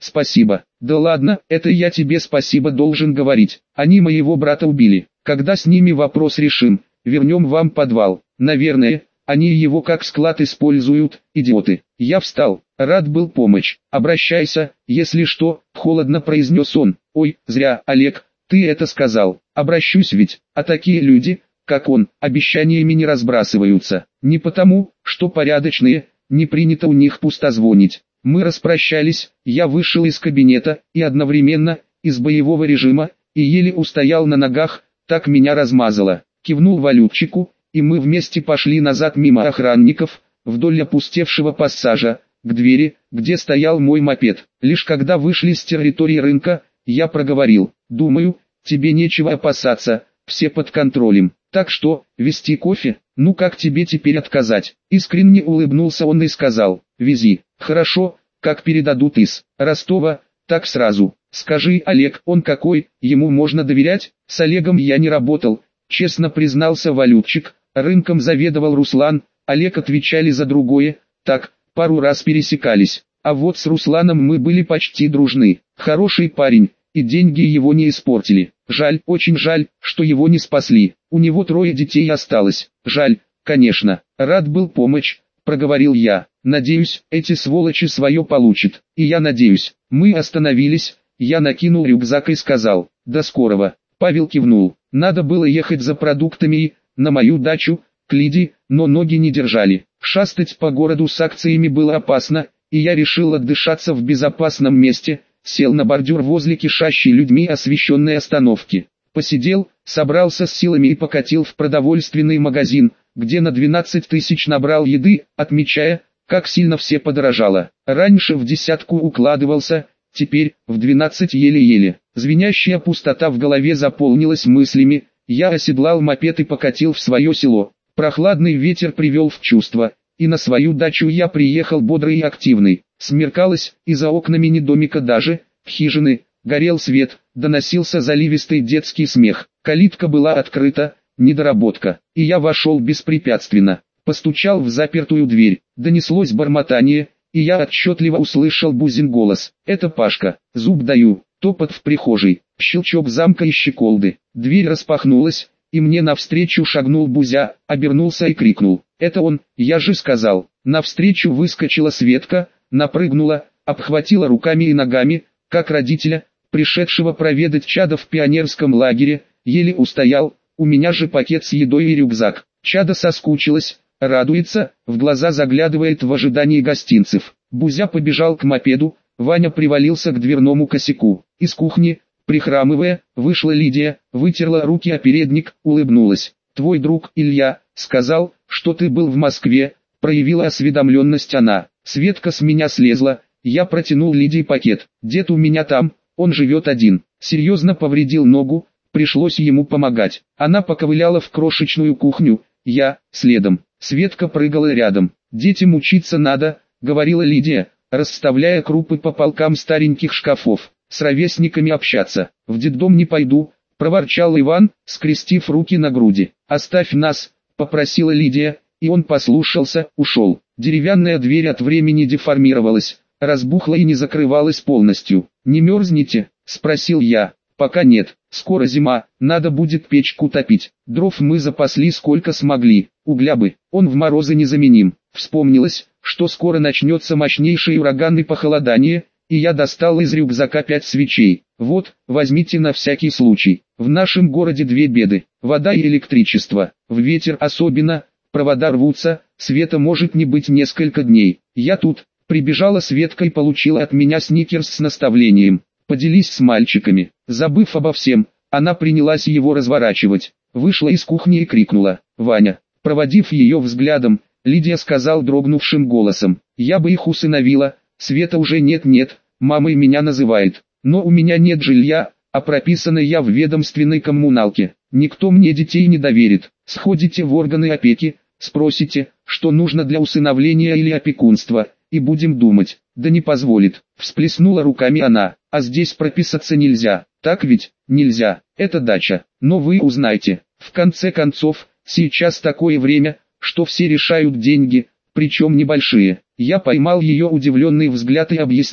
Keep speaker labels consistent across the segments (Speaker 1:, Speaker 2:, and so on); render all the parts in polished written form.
Speaker 1: спасибо. Да ладно, это я тебе спасибо должен говорить. Они моего брата убили. Когда с ними вопрос решим, вернем вам подвал. Наверное, они его как склад используют, идиоты. Я встал, рад был помочь. Обращайся, если что, холодно произнес он. Ой, зря, Олег, ты это сказал. Обращусь ведь, а такие люди, как он, обещаниями не разбрасываются. Не потому, что порядочные, не принято у них пустозвонить. Мы распрощались, я вышел из кабинета, и одновременно, из боевого режима, и еле устоял на ногах, так меня размазало. Кивнул валютчику, и мы вместе пошли назад мимо охранников, вдоль опустевшего пассажа, к двери, где стоял мой мопед. Лишь когда вышли с территории рынка, я проговорил: думаю, тебе нечего опасаться, все под контролем. Так что, везти кофе? Ну как тебе теперь отказать? Искренне улыбнулся он и сказал: вези. Хорошо, как передадут из Ростова, так сразу. Скажи, Олег, он какой, ему можно доверять? С Олегом я не работал, честно признался валютчик. Рынком заведовал Руслан, Олег отвечали за другое, так, пару раз пересекались. А вот с Русланом мы были почти дружны. Хороший парень, и деньги его не испортили. Жаль, очень жаль, что его не спасли. У него 3 детей осталось. Жаль, конечно. Рад был помочь, проговорил я. Надеюсь, эти сволочи свое получат. И я надеюсь. Мы остановились, я накинул рюкзак и сказал: до скорого. Павел кивнул. Надо было ехать за продуктами и, на мою дачу, к Лиде, но ноги не держали. Шастать по городу с акциями было опасно, и я решил отдышаться в безопасном месте, сел на бордюр возле кишащей людьми освещенной остановки. Посидел, собрался с силами и покатил в продовольственный магазин, где на 12 тысяч набрал еды, отмечая, как сильно все подорожало. Раньше в десятку укладывался, теперь в 12 еле-еле. Звенящая пустота в голове заполнилась мыслями. Я оседлал мопед и покатил в свое село. Прохладный ветер привел в чувство, и на свою дачу я приехал бодрый и активный. Смеркалось, и за окнами не домика даже, хижины, горел свет, доносился заливистый детский смех. Калитка была открыта, недоработка, и я вошел беспрепятственно. Постучал в запертую дверь, донеслось бормотание, и я отчетливо услышал Бузин голос. Это Пашка, зуб даю. Топот в прихожей, щелчок замка и щеколды. Дверь распахнулась, и мне навстречу шагнул Бузя, обернулся и крикнул: это он, я же сказал. Навстречу выскочила Светка, напрыгнула, обхватила руками и ногами, как родителя, пришедшего проведать чада в пионерском лагере, еле устоял, у меня же пакет с едой и рюкзак. Чада соскучилась, радуется, в глаза заглядывает в ожидании гостинцев. Бузя побежал к мопеду, Ваня привалился к дверному косяку. Из кухни, прихрамывая, вышла Лидия, вытерла руки о передник, улыбнулась. «Твой друг Илья сказал, что ты был в Москве», проявила осведомленность она. Светка с меня слезла, я протянул Лидии пакет. «Дед у меня там, он живет один, серьезно повредил ногу, пришлось ему помогать». Она поковыляла в крошечную кухню, я, следом. Светка прыгала рядом. «Детям учиться надо», говорила Лидия, расставляя крупы по полкам стареньких шкафов. «С ровесниками общаться. В детдом не пойду», проворчал Иван, скрестив руки на груди. «Оставь нас», попросила Лидия, и он послушался, ушел. Деревянная дверь от времени деформировалась, разбухла и не закрывалась полностью. «Не мерзнете?» спросил я. «Пока нет, скоро зима, надо будет печку топить. Дров мы запасли сколько смогли, угля бы, он в морозы незаменим». Вспомнилось, что скоро начнется мощнейшее ураганное похолодание, и я достал из рюкзака 5 свечей. «Вот, возьмите на всякий случай. В нашем городе 2 беды, вода и электричество. В ветер особенно, провода рвутся, света может не быть несколько дней. Я тут». Прибежала Светка и получила от меня сникерс с наставлением: «Поделись с мальчиками». Забыв обо всем, она принялась его разворачивать. Вышла из кухни и крикнула: «Ваня!». Проводив ее взглядом, Лидия сказал дрогнувшим голосом: «Я бы их усыновила, Света уже нет-нет, мамой меня называет. Но у меня нет жилья, а прописана я в ведомственной коммуналке. Никто мне детей не доверит. Сходите в органы опеки, спросите, что нужно для усыновления или опекунства, и будем думать». «Да не позволит», всплеснула руками она. «А здесь прописаться нельзя, так ведь?» «Нельзя, это дача, но вы узнаете. В конце концов, сейчас такое время, что все решают деньги, причем небольшие». Я поймал ее удивленный взгляд и объяснил: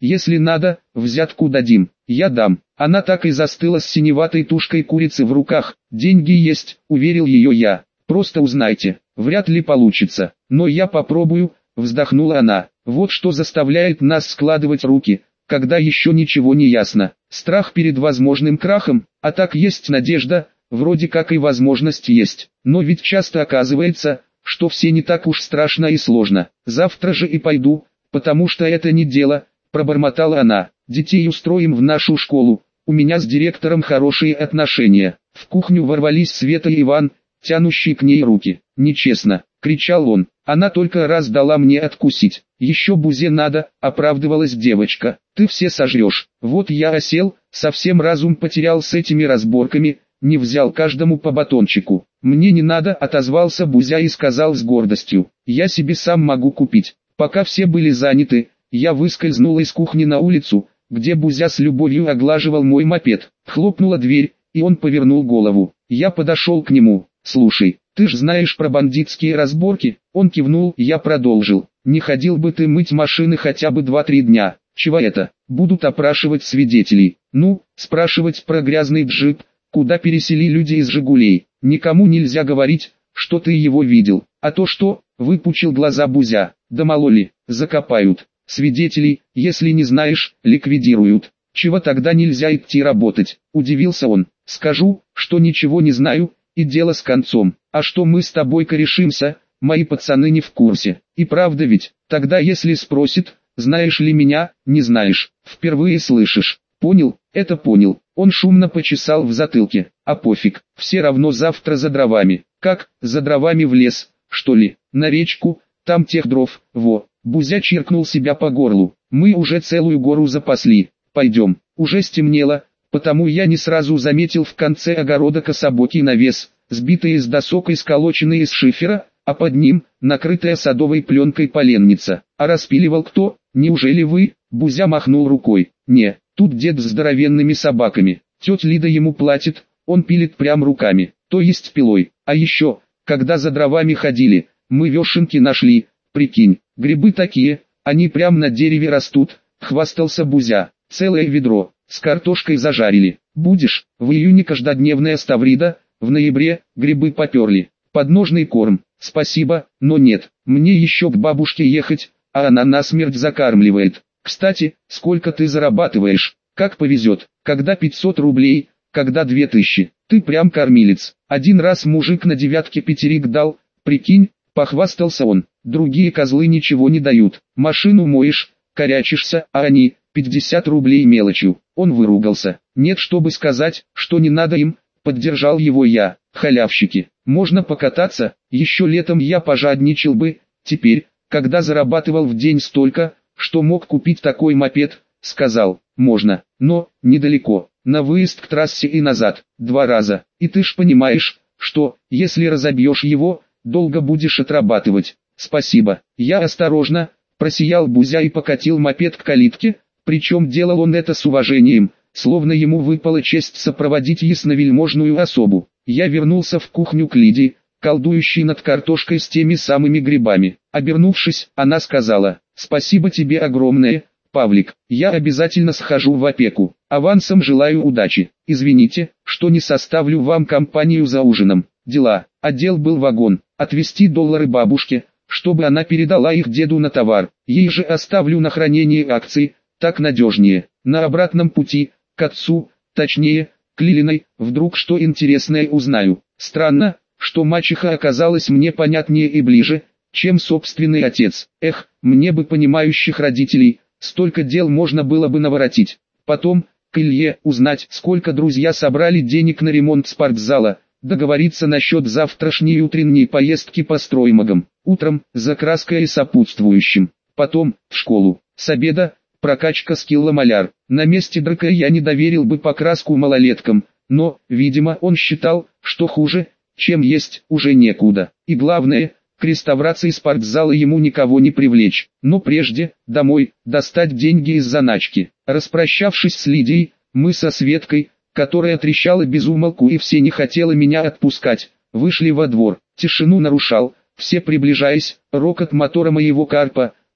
Speaker 1: Если надо, взятку дадим. Я дам. Она так и застыла с синеватой тушкой курицы в руках. Деньги есть, уверил ее я. Просто узнайте. Вряд ли получится. Но я попробую, вздохнула она. Вот что заставляет нас складывать руки, когда еще ничего не ясно. Страх перед возможным крахом, а так есть надежда, вроде как и возможность есть. Но ведь часто оказывается, что все не так уж страшно и сложно. Завтра же и пойду, потому что это не дело, пробормотала она. Детей устроим в нашу школу, у меня с директором хорошие отношения. В кухню ворвались Света и Иван, тянущие к ней руки. Нечестно, кричал он, она только раз дала мне откусить. Еще бузе надо, оправдывалась девочка. Ты все сожрешь. Вот я осел, совсем разум потерял с этими разборками, не взял каждому по батончику. Мне не надо, отозвался Бузя и сказал с гордостью. Я себе сам могу купить. Пока все были заняты, я выскользнул из кухни на улицу, где Бузя с любовью оглаживал мой мопед. Хлопнула дверь, и он повернул голову. Я подошел к нему. Слушай, ты ж знаешь про бандитские разборки? Он кивнул, я продолжил. Не ходил бы ты мыть машины хотя бы 2-3 дня. Чего это? Будут опрашивать свидетелей. Ну, спрашивать про грязный джип, куда пересели люди из «Жигулей». Никому нельзя говорить, что ты его видел. А то что, выпучил глаза Бузя. Да мало ли, закопают. Свидетелей, если не знаешь, ликвидируют. Чего тогда нельзя идти работать? Удивился он. Скажу, что ничего не знаю, и дело с концом. А что мы с тобой корешимся, мои пацаны не в курсе. И правда ведь, тогда если спросит, знаешь ли меня, не знаешь, впервые слышишь. Понял, это понял. Он шумно почесал в затылке. А пофиг, все равно завтра за дровами. Как, за дровами в лес, что ли? На речку, там тех дров, во. Бузя чиркнул себя по горлу. Мы уже целую гору запасли. Пойдем. Уже стемнело, потому я не сразу заметил в конце огорода кособокий навес, сбитый из досок и сколоченный из шифера, а под ним, накрытая садовой пленкой поленница. А распиливал кто? Неужели вы? Бузя махнул рукой. Не, тут дед с здоровенными собаками. Тетя Лида ему платит, он пилит прям руками, то есть пилой. А еще, когда за дровами ходили, мы вешенки нашли, прикинь, грибы такие, они прям на дереве растут, хвастался Бузя. Целое ведро, с картошкой зажарили. Будешь, в июне каждодневная ставрида, в ноябре грибы поперли. Подножный корм, спасибо, но нет, мне еще к бабушке ехать, а она насмерть закармливает. Кстати, сколько ты зарабатываешь? Как повезет, когда 500 рублей, когда 2000. Ты прям кормилец. Один раз мужик на девятке пятерик дал, прикинь, похвастался он. Другие козлы ничего не дают. Машину моешь, корячишься, а они 50 рублей мелочью. Он выругался. Нет, чтобы сказать, что не надо им, поддержал его я. Халявщики, можно покататься, еще летом я пожадничал бы, теперь, когда зарабатывал в день столько, что мог купить такой мопед, сказал, можно, но, недалеко, на выезд к трассе и назад, 2 раза, и ты ж понимаешь, что, если разобьешь его, долго будешь отрабатывать. Спасибо, я осторожно, просиял Бузя и покатил мопед к калитке, причем делал он это с уважением, словно ему выпала честь сопроводить ясновельможную особу. Я вернулся в кухню к Лиде, колдующей над картошкой с теми самыми грибами. Обернувшись, она сказала, «Спасибо тебе огромное, Павлик, я обязательно схожу в опеку. Авансом желаю удачи. Извините, что не составлю вам компанию за ужином. Дела, отдел был вагон, отвезти $доллары бабушке, чтобы она передала их деду на товар. Ей же оставлю на хранение акции, так надежнее. На обратном пути, к отцу, точнее, к Лилиной, вдруг что интересное узнаю. Странно, что мачеха оказалась мне понятнее и ближе, чем собственный отец. Эх, мне бы понимающих родителей, столько дел можно было бы наворотить. Потом, к Илье, узнать, сколько друзья собрали денег на ремонт спортзала, договориться насчет завтрашней утренней поездки по строймагам. Утром, за краской и сопутствующим. Потом, в школу. С обеда, прокачка скилла маляр. На месте Драка я не доверил бы покраску малолеткам, но, видимо, он считал, что хуже, чем есть, уже некуда. И главное, к реставрации спортзала ему никого не привлечь. Но прежде, домой, достать деньги из заначки. Распрощавшись с Лидией, мы со Светкой, которая трещала без умолку и все не хотела меня отпускать, вышли во двор. Тишину нарушал, все приближаясь, рокот мотора моего карпа,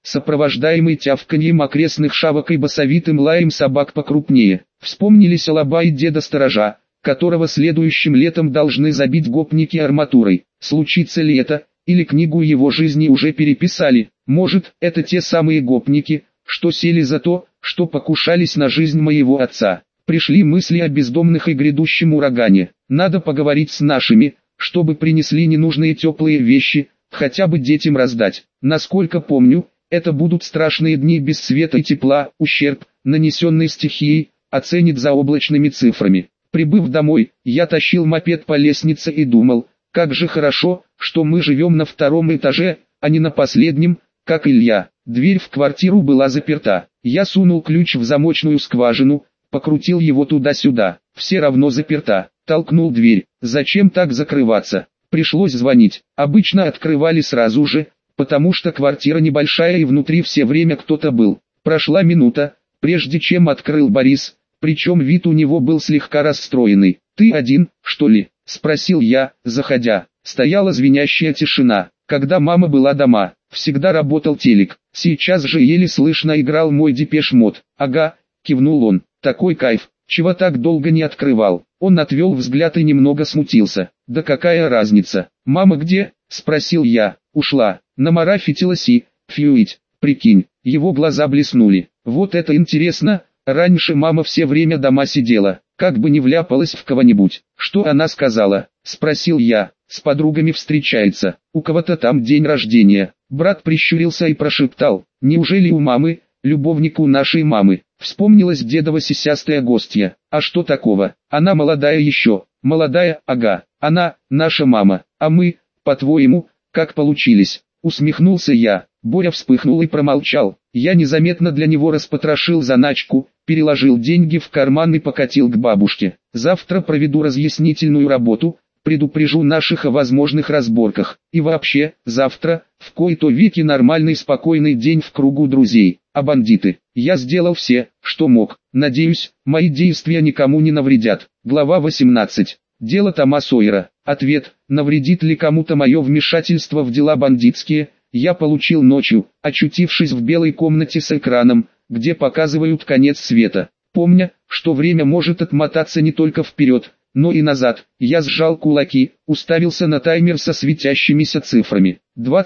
Speaker 1: сопровождаемый тявканьем окрестных шавок и басовитым лаем собак покрупнее. Вспомнились алаба и деда-сторожа, которого следующим летом должны забить гопники арматурой. Случится ли это, или книгу его жизни уже переписали? Может, это те самые гопники, что сели за то, что покушались на жизнь моего отца. Пришли мысли о бездомных и грядущем урагане. Надо поговорить с нашими, чтобы принесли ненужные теплые вещи, хотя бы детям раздать. Насколько помню, это будут страшные дни без света и тепла, ущерб, нанесенный стихией, оценит заоблачными цифрами. Прибыв домой, я тащил мопед по лестнице и думал, как же хорошо, что мы живем на втором этаже, а не на последнем, как Илья. Дверь в квартиру была заперта. Я сунул ключ в замочную скважину, покрутил его туда-сюда. Все равно заперта. Толкнул дверь. Зачем так закрываться? Пришлось звонить. Обычно открывали сразу же, потому что квартира небольшая и внутри все время кто-то был. Прошла минута, прежде чем открыл Борис, причем вид у него был слегка расстроенный. «Ты один, что ли?» – спросил я, заходя. Стояла звенящая тишина. Когда мама была дома, всегда работал телек. Сейчас же еле слышно играл мой Депеш Мод. «Ага», – кивнул он. «Такой кайф, чего так долго не открывал». Он отвел взгляд и немного смутился. «Да какая разница? Мама где?» – спросил я. «Ушла. Намарафетилась и, фьюить, прикинь». Его глаза блеснули. «Вот это интересно, раньше мама все время дома сидела, как бы не вляпалась в кого-нибудь». «Что она сказала?» – спросил я. «С подругами встречается, у кого-то там день рождения». Брат прищурился и прошептал: «Неужели у мамы, любовнику нашей мамы?» Вспомнилась дедова сисястая гостья. «А что такого? Она молодая еще». «Молодая, ага. Она, наша мама. А мы, по-твоему, как получились?» Усмехнулся я. Боря вспыхнул и промолчал. Я незаметно для него распотрошил заначку, переложил деньги в карман и покатил к бабушке. «Завтра проведу разъяснительную работу, предупрежу наших о возможных разборках. И вообще, завтра, в кои-то веки нормальный спокойный день в кругу друзей. А бандиты? Я сделал все, что мог. Надеюсь, мои действия никому не навредят». Глава 18. Дело Тома Сойера. Ответ: навредит ли кому-то мое вмешательство в дела бандитские, я получил ночью, очутившись в белой комнате с экраном, где показывают конец света. Помня, что время может отмотаться не только вперед, но и назад, я сжал кулаки, уставился на таймер со светящимися цифрами.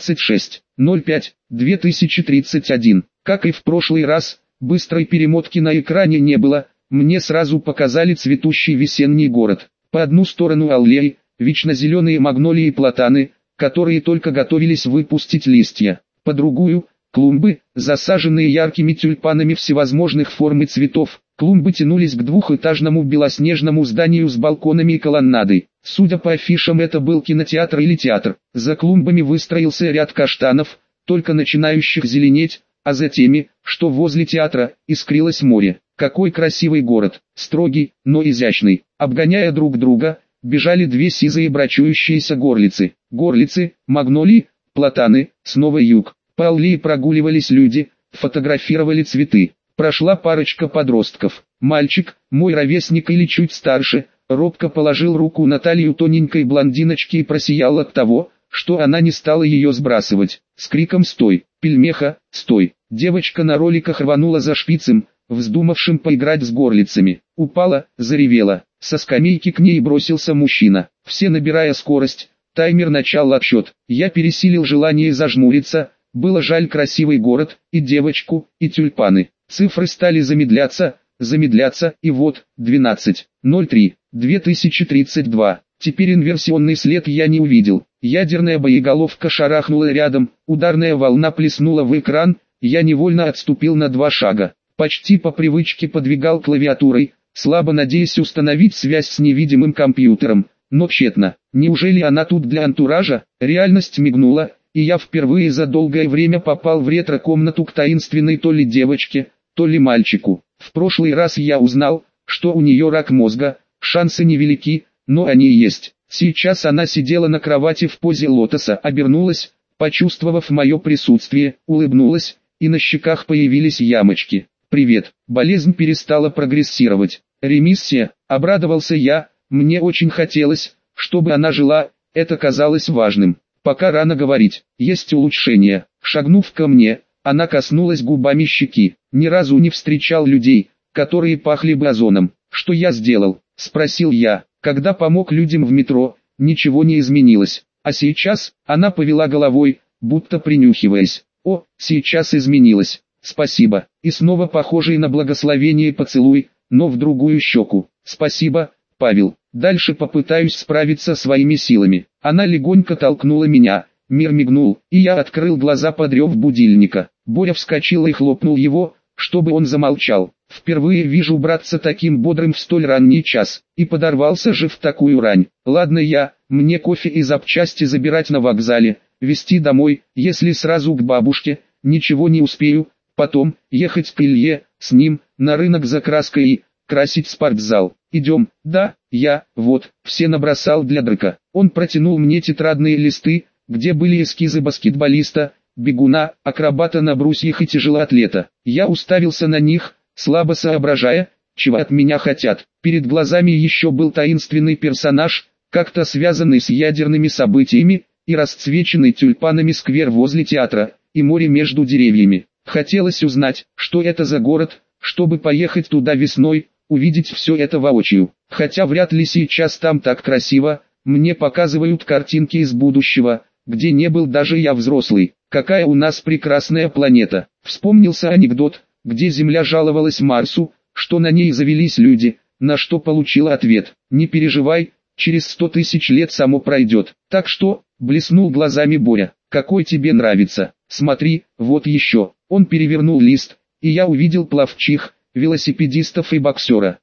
Speaker 1: 26.05.2031. Как и в прошлый раз, быстрой перемотки на экране не было, мне сразу показали цветущий весенний город. По одну сторону аллеи, вечно зеленые магнолии и платаны, которые только готовились выпустить листья. По другую, клумбы, засаженные яркими тюльпанами всевозможных форм и цветов. Клумбы тянулись к двухэтажному белоснежному зданию с балконами и колоннадой. Судя по афишам, это был кинотеатр или театр. За клумбами выстроился ряд каштанов, только начинающих зеленеть, а за теми, что возле театра, искрилось море. Какой красивый город, строгий, но изящный. Обгоняя друг друга, бежали две сизые брачующиеся горлицы. Горлицы, магнолии, платаны, снова юг. По аллее прогуливались люди, фотографировали цветы. Прошла парочка подростков. Мальчик, мой ровесник или чуть старше, робко положил руку на талию тоненькой блондиночки и просиял от того, что она не стала ее сбрасывать. С криком «Стой! Пельмеха, стой!» Девочка на роликах рванула за шпицем, вздумавшим поиграть с горлицами. Упала, заревела. Со скамейки к ней бросился мужчина. Все набирая скорость, таймер начал отсчет. Я пересилил желание зажмуриться. Было жаль красивый город, и девочку, и тюльпаны. Цифры стали замедляться, и вот, 12.03.2032. Теперь инверсионный след я не увидел. Ядерная боеголовка шарахнула рядом, ударная волна плеснула в экран, я невольно отступил на 2 шага. Почти по привычке подвигал клавиатурой, слабо надеясь установить связь с невидимым компьютером, но тщетно. Неужели она тут для антуража? Реальность мигнула, и я впервые за долгое время попал в ретро-комнату к таинственной то ли девочке, то ли мальчику. В прошлый раз я узнал, что у нее рак мозга, шансы невелики, но они есть. Сейчас она сидела на кровати в позе лотоса, обернулась, почувствовав мое присутствие, улыбнулась, и на щеках появились ямочки. «Привет». Болезнь перестала прогрессировать. «Ремиссия», обрадовался я, мне очень хотелось, чтобы она жила, это казалось важным. Пока рано говорить, есть улучшение. Шагнув ко мне, Она коснулась губами щеки. Ни разу не встречал людей, которые пахли бы озоном. Что я сделал? Спросил я. Когда помог людям в метро, ничего не изменилось. А сейчас, она повела головой, будто принюхиваясь. О, сейчас изменилось. Спасибо. И снова похожий на благословение поцелуй, но в другую щеку. Спасибо, Павел. Дальше попытаюсь справиться своими силами. Она легонько толкнула меня. Мир мигнул, и я открыл глаза под рев будильника. Боря вскочил и хлопнул его, чтобы он замолчал. Впервые вижу братца таким бодрым в столь ранний час, и подорвался же в такую рань. Ладно мне кофе и запчасти забирать на вокзале, везти домой, если сразу к бабушке, ничего не успею, потом, ехать к Илье, с ним, на рынок за краской и красить спортзал. Идем, да, все набросал для Дрыка. Он протянул мне тетрадные листы, где были эскизы баскетболиста, бегуна, акробата на брусьях и тяжелоатлета. Я уставился на них, слабо соображая, чего от меня хотят. Перед глазами еще был таинственный персонаж, как-то связанный с ядерными событиями, и расцвеченный тюльпанами сквер возле театра, и море между деревьями. Хотелось узнать, что это за город, чтобы поехать туда весной, увидеть все это воочию. Хотя вряд ли сейчас там так красиво, мне показывают картинки из будущего, где не был даже я взрослый. Какая у нас прекрасная планета. Вспомнился анекдот, где Земля жаловалась Марсу, что на ней завелись люди, на что получила ответ: не переживай, через 100 тысяч лет само пройдет. Так что, блеснул глазами Боря, какой тебе нравится? Смотри, вот еще. Он перевернул лист, и я увидел пловчих, велосипедистов и боксера.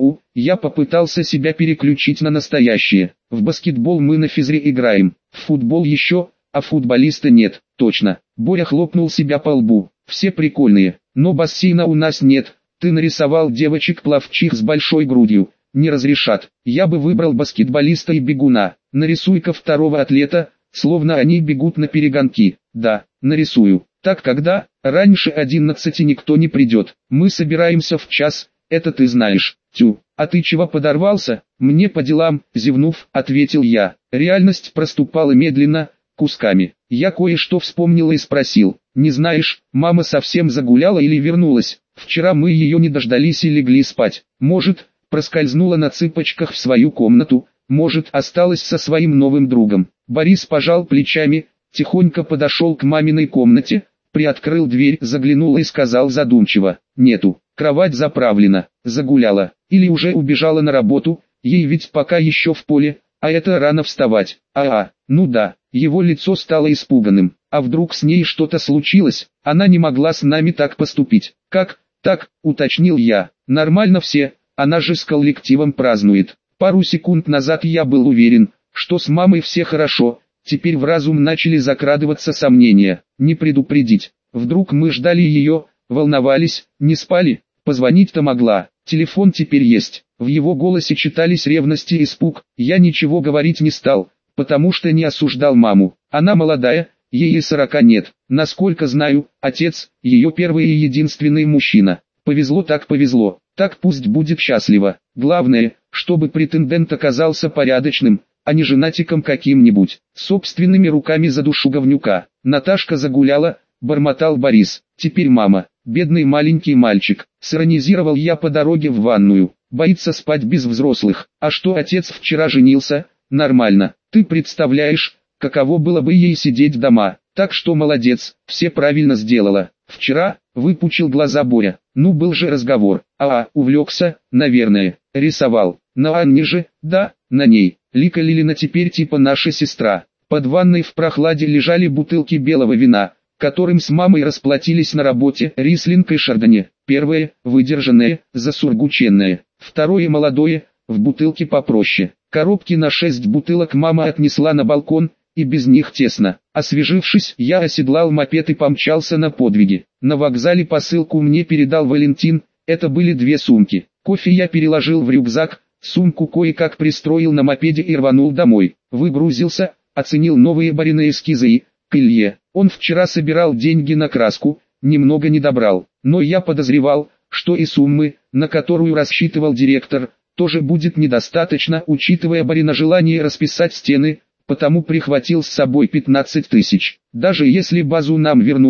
Speaker 1: Я попытался себя переключить на настоящее. В баскетбол мы на физре играем, в футбол еще, а футболиста нет, точно. Боря хлопнул себя по лбу. Все прикольные, но бассейна у нас нет. Ты нарисовал девочек-пловчих с большой грудью, не разрешат. Я бы выбрал баскетболиста и бегуна. Нарисуй-ка второго атлета, словно они бегут на перегонки. Да, нарисую. Так когда, раньше 11 никто не придет. Мы собираемся в час, это ты знаешь. Тю, а ты чего подорвался? Мне по делам, зевнув, ответил я. Реальность проступала медленно, кусками. Я кое-что вспомнил и спросил. Не знаешь, мама совсем загуляла или вернулась? Вчера мы ее не дождались и легли спать. Может, проскользнула на цыпочках в свою комнату, может, осталась со своим новым другом. Борис пожал плечами, тихонько подошел к маминой комнате, приоткрыл дверь, заглянул и сказал задумчиво: нету, кровать заправлена, загуляла, или уже убежала на работу, ей ведь пока еще в поле, а это рано вставать. Ну да, его лицо стало испуганным. А вдруг с ней что-то случилось? Она не могла с нами так поступить. Как? Так, уточнил я. Нормально все, она же с коллективом празднует. Пару секунд назад я был уверен, что с мамой все хорошо. Теперь в разум начали закрадываться сомнения. Не предупредить. Вдруг мы ждали ее, волновались, не спали? Позвонить-то могла. Телефон теперь есть. В его голосе читались ревность и испуг. Я ничего говорить не стал, потому что не осуждал маму. Она молодая, ей и 40 нет. Насколько знаю, отец – ее первый и единственный мужчина. Повезло так повезло. Так пусть будет счастлива. Главное, чтобы претендент оказался порядочным, а не женатиком каким-нибудь. Собственными руками задушу говнюка. Наташка загуляла, бормотал Борис. Теперь мама, бедный маленький мальчик. Сиронизировал я по дороге в ванную. Боится спать без взрослых. А что отец вчера женился? Нормально. Ты представляешь, каково было бы ей сидеть дома. Так что молодец, все правильно сделала. Вчера, выпучил глаза Боря. Ну был же разговор. Увлекся, наверное. Рисовал. На Анне же, да, на ней. Лика Лилина теперь типа наша сестра. Под ванной в прохладе лежали бутылки белого вина, которым с мамой расплатились на работе. Рислинг и Шардоне. Первое, выдержанное, засургученное. Второе, молодое, в бутылке попроще. Коробки на 6 бутылок мама отнесла на балкон, и без них тесно. Освежившись, я оседлал мопед и помчался на подвиги. На вокзале посылку мне передал Валентин, это были 2 сумки. Кофе я переложил в рюкзак, сумку кое-как пристроил на мопеде и рванул домой. Выгрузился, оценил новые Бориные эскизы и, к Илье. Он вчера собирал деньги на краску, немного не добрал. Но я подозревал, что и суммы, на которую рассчитывал директор, тоже будет недостаточно, учитывая Борина желание расписать стены, потому прихватил с собой 15 тысяч. Даже если базу нам вернут,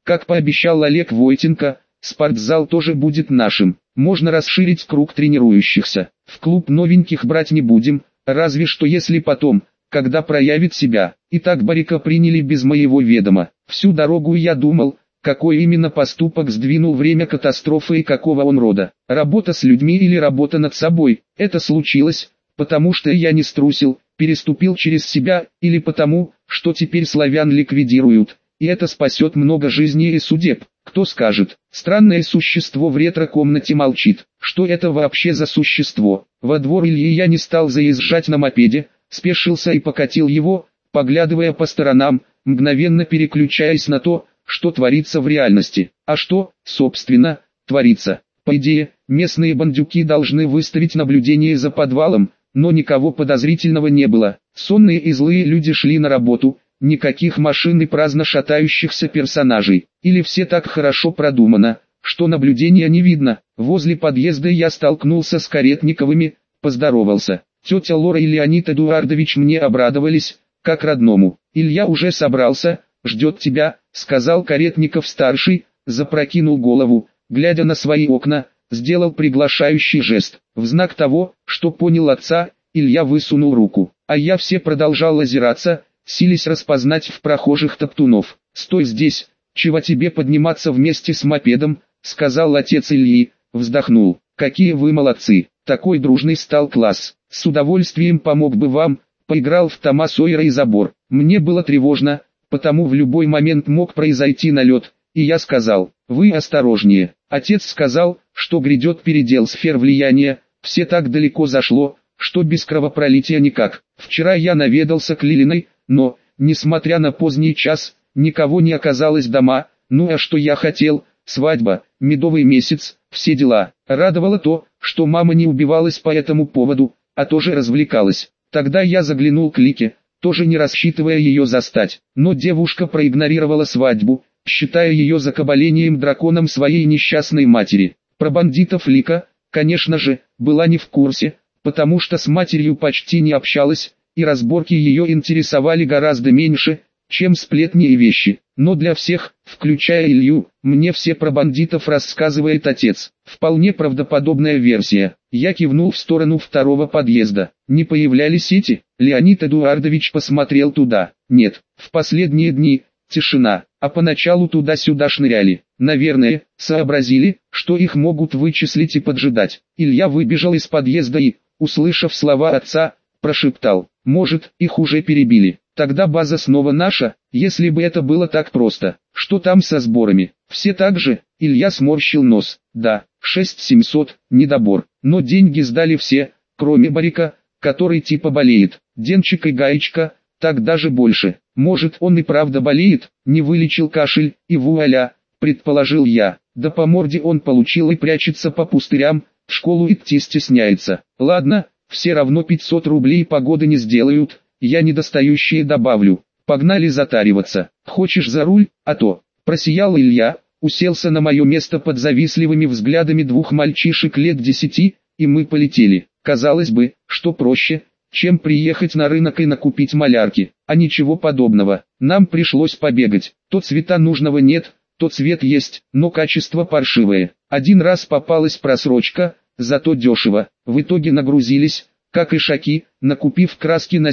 Speaker 1: Как пообещал Олег Войтенко, спортзал тоже будет нашим. Можно расширить круг тренирующихся. В клуб новеньких брать не будем, разве что если потом, когда проявит себя. Итак, Барика приняли без моего ведома. Всю дорогу я думал, какой именно поступок сдвинул время катастрофы и какого он рода. Работа с людьми или работа над собой. Это случилось, потому что я не струсил, переступил через себя, или потому, что теперь славян ликвидируют. И это спасет много жизней и судеб. Кто скажет? Странное существо в ретро-комнате молчит. Что это вообще за существо? Во двор Ильи я не стал заезжать на мопеде, спешился и покатил его, поглядывая по сторонам, мгновенно переключаясь на то, что творится в реальности. А что, собственно, творится? По идее, местные бандюки должны выставить наблюдение за подвалом, но никого подозрительного не было. Сонные и злые люди шли на работу. Никаких машин и праздно шатающихся персонажей. Или все так хорошо продумано, что наблюдения не видно. Возле подъезда я столкнулся с Каретниковыми, поздоровался. Тетя Лора и Леонид Эдуардович мне обрадовались, как родному. «Илья уже собрался, ждет тебя», — сказал Каретников-старший, запрокинул голову, глядя на свои окна, сделал приглашающий жест. В знак того, что понял отца, Илья высунул руку, а я все продолжал озираться, сились распознать в прохожих топтунов. «Стой здесь, чего тебе подниматься вместе с мопедом», — сказал отец Ильи, вздохнул. «Какие вы молодцы, такой дружный стал класс, с удовольствием помог бы вам», поиграл в Тома Сойера и забор. Мне было тревожно, потому в любой момент мог произойти налет, и я сказал: «Вы осторожнее». Отец сказал, что грядет передел сфер влияния, все так далеко зашло, что без кровопролития никак. Вчера я наведался к Лилиной, но, несмотря на поздний час, никого не оказалось дома. Ну а что я хотел? Свадьба, медовый месяц, все дела. Радовало то, что мама не убивалась по этому поводу, а тоже развлекалась. Тогда я заглянул к Лике, тоже не рассчитывая ее застать. Но девушка проигнорировала свадьбу, считая ее закабалением драконом своей несчастной матери. Про бандитов Лика, конечно же, была не в курсе, потому что с матерью почти не общалась, и разборки ее интересовали гораздо меньше, чем сплетни и вещи. Но для всех, включая Илью, мне все про бандитов рассказывает отец. Вполне правдоподобная версия. Я кивнул в сторону второго подъезда. Не появлялись эти? Леонид Эдуардович посмотрел туда. Нет, в последние дни тишина, а поначалу туда-сюда шныряли. Наверное, сообразили, что их могут вычислить и поджидать. Илья выбежал из подъезда и, услышав слова отца, прошептал: «Может, их уже перебили. Тогда база снова наша, если бы это было так просто. Что там со сборами? Все так же?» Илья сморщил нос. «Да, 6700, недобор. Но деньги сдали все, кроме Барика, который типа болеет. Денчик и Гаечка, так даже больше. Может, он и правда болеет, не вылечил кашель, и вуаля», предположил я. Да по морде он получил и прячется по пустырям, в школу идти стесняется. Ладно, все равно 500 рублей погоды не сделают, я недостающие добавлю. Погнали затариваться. Хочешь за руль, а то. Просиял Илья, уселся на мое место под завистливыми взглядами двух мальчишек лет 10, и мы полетели. Казалось бы, что проще, чем приехать на рынок и накупить малярки, а ничего подобного. Нам пришлось побегать. То цвета нужного нет, то цвет есть, но качество паршивое. Один раз попалась просрочка, зато дешево. В итоге нагрузились, как ишаки, накупив краски на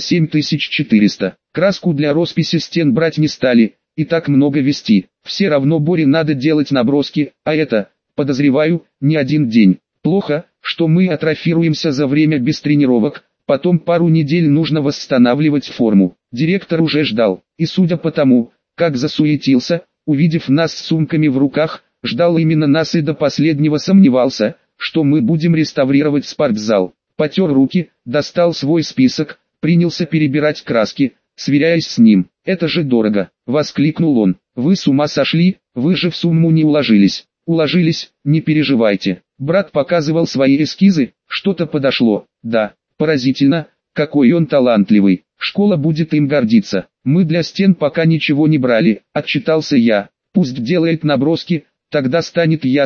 Speaker 1: 7400. Краску для росписи стен брать не стали, и так много вести. Все равно Боре надо делать наброски, а это, подозреваю, не один день. Плохо, что мы атрофируемся за время без тренировок, потом пару недель нужно восстанавливать форму. Директор уже ждал, и судя по тому, как засуетился, увидев нас с сумками в руках, ждал именно нас и до последнего сомневался, что мы будем реставрировать спортзал. Потер руки, достал свой список, принялся перебирать краски, сверяясь с ним. «Это же дорого!» — воскликнул он. «Вы с ума сошли, вы же в сумму не уложились». «Уложились, не переживайте». Брат показывал свои эскизы, что-то подошло. Да, поразительно, какой он талантливый. Школа будет им гордиться. Мы для стен пока ничего не брали, отчитался я. Пусть делает наброски, тогда станет ясно,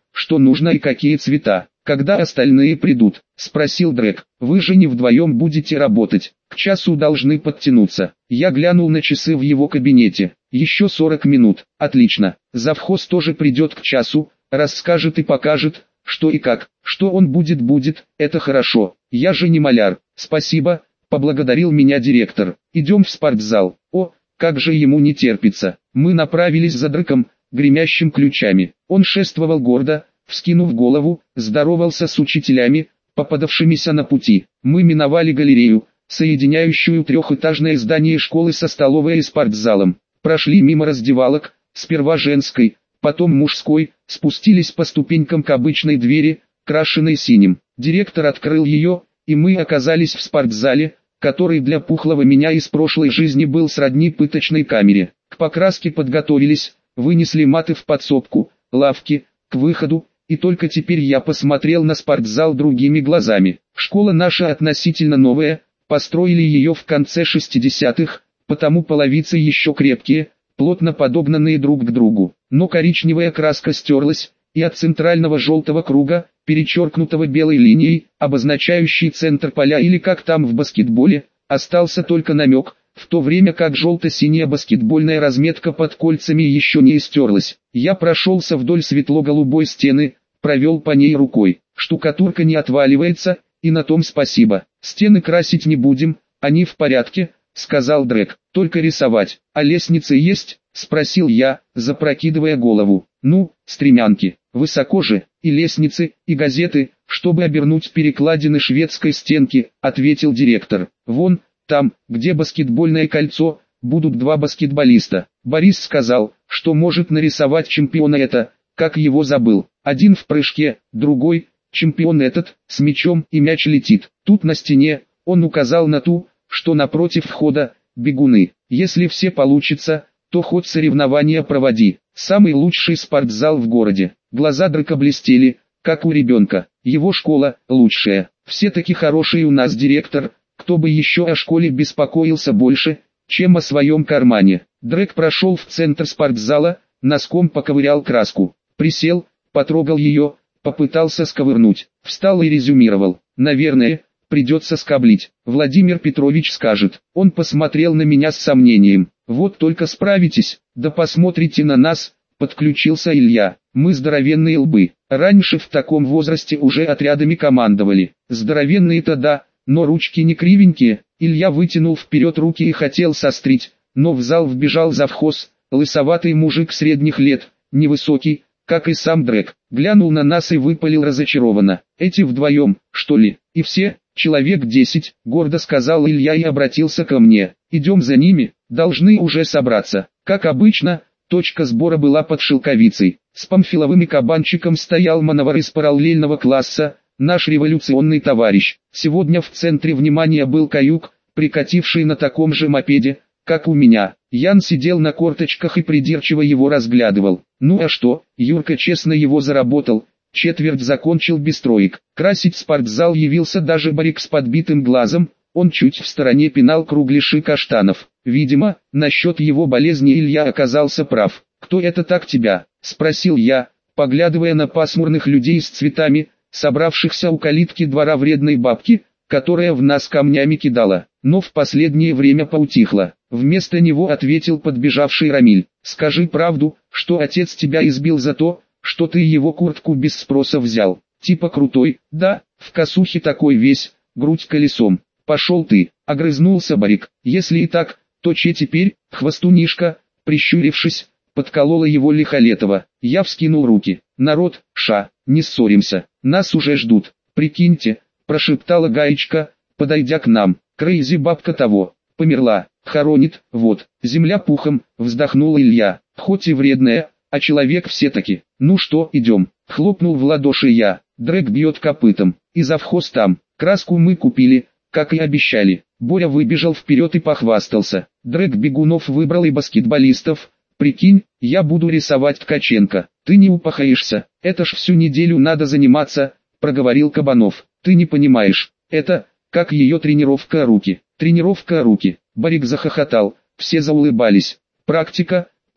Speaker 1: что нужно и какие цвета. Когда остальные придут? Спросил Дрек. Вы же не вдвоем будете работать. К часу должны подтянуться. Я глянул на часы в его кабинете. Еще 40 минут. Отлично. Завхоз тоже придет к часу, расскажет и покажет, что и как. Что он будет, это хорошо. Я же не маляр. Спасибо, поблагодарил меня директор. Идем в спортзал. О, как же ему не терпится. Мы направились за Дреком, гремящим ключами. Он шествовал гордо, вскинув голову, здоровался с учителями, попадавшимися на пути. Мы миновали галерею, соединяющую трехэтажное здание школы со столовой и спортзалом. Прошли мимо раздевалок, сперва женской, потом мужской, спустились по ступенькам к обычной двери, крашенной синим. Директор открыл ее, и мы оказались в спортзале, который для пухлого меня из прошлой жизни был сродни пыточной камере. К покраске подготовились, вынесли маты в подсобку, лавки, к выходу, и только теперь я посмотрел на спортзал другими глазами. Школа наша относительно новая, построили ее в конце 60-х, потому половицы еще крепкие, плотно подогнанные друг к другу. Но коричневая краска стерлась, и от центрального желтого круга, перечеркнутого белой линией, обозначающей центр поля или как там в баскетболе, остался только намек, в то время как желто-синяя баскетбольная разметка под кольцами еще не истерлась. Я прошелся вдоль светло-голубой стены, провел по ней рукой. Штукатурка не отваливается, и на том спасибо. Стены красить не будем, они в порядке, сказал Дрек. Только рисовать. А лестницы есть? Спросил я, запрокидывая голову. Ну, стремянки. Высоко же, и лестницы, и газеты, чтобы обернуть перекладины шведской стенки, ответил директор. Вон, там, где баскетбольное кольцо, будут два баскетболиста. Борис сказал, что может нарисовать чемпиона это, как его забыл. Один в прыжке, другой, чемпион этот, с мячом и мяч летит. Тут на стене, он указал на ту, что напротив входа, бегуны. Если все получится, то хоть соревнования проводи. Самый лучший спортзал в городе. Глаза Дрека блестели, как у ребенка. Его школа лучшая. Все таки хороший у нас директор. Кто бы еще о школе беспокоился больше, чем о своем кармане. Дрек прошел в центр спортзала, носком поковырял краску. Присел, потрогал ее, попытался сковырнуть. Встал и резюмировал. Наверное, придется скоблить. Владимир Петрович скажет. Он посмотрел на меня с сомнением. Вот только справитесь, да посмотрите на нас, подключился Илья. Мы здоровенные лбы. Раньше в таком возрасте уже отрядами командовали. Здоровенные-то да, но ручки не кривенькие. Илья вытянул вперед руки и хотел сострить, но в зал вбежал завхоз, лысоватый мужик средних лет, невысокий, как и сам Дрек. Глянул на нас и выпалил разочарованно. Эти вдвоем, что ли? И все, человек 10, гордо сказал Илья и обратился ко мне. Идем за ними, должны уже собраться. Как обычно, точка сбора была под Шелковицей. С Памфиловым и Кабанчиком стоял мановар из параллельного класса, наш революционный товарищ. Сегодня в центре внимания был каюк, прикативший на таком же мопеде, как у меня. Ян сидел на корточках и придирчиво его разглядывал. Ну а что, Юрка честно его заработал, четверть закончил без троек. Красить спортзал явился даже Борик с подбитым глазом, он чуть в стороне пинал кругляши каштанов. Видимо, насчет его болезни Илья оказался прав. «Кто это так тебя?» – спросил я, поглядывая на пасмурных людей с цветами, собравшихся у калитки двора вредной бабки, которая в нас камнями кидала, но в последнее время поутихла. Вместо него ответил подбежавший Рамиль. «Скажи правду, что отец тебя избил за то, что ты его куртку без спроса взял. Типа крутой, да, в косухе такой весь, грудь колесом. Пошел ты», — огрызнулся Борик. «Если и так, то че теперь?» Хвостунишка, прищурившись, подколола его Лихолетова. Я вскинул руки. «Народ, не ссоримся, нас уже ждут. Прикиньте», — прошептала Гаечка, подойдя к нам. «Крейзи бабка того, померла, хоронит, вот, земля пухом», — вздохнул Илья. «Хоть и вредная, а человек все-таки. Ну что, идем», — хлопнул в ладоши я. Дрек бьет копытом. И завхоз там. Краску мы купили, как и обещали. Боря выбежал вперед и похвастался. Дрек бегунов выбрал и баскетболистов. «Прикинь, я буду рисовать Ткаченко. Ты не упахаешься, это ж всю неделю надо заниматься», — проговорил Кабанов. «Ты не понимаешь, это, как ее тренировка руки». «Тренировка руки», — Борик захохотал, все заулыбались. «Практика», —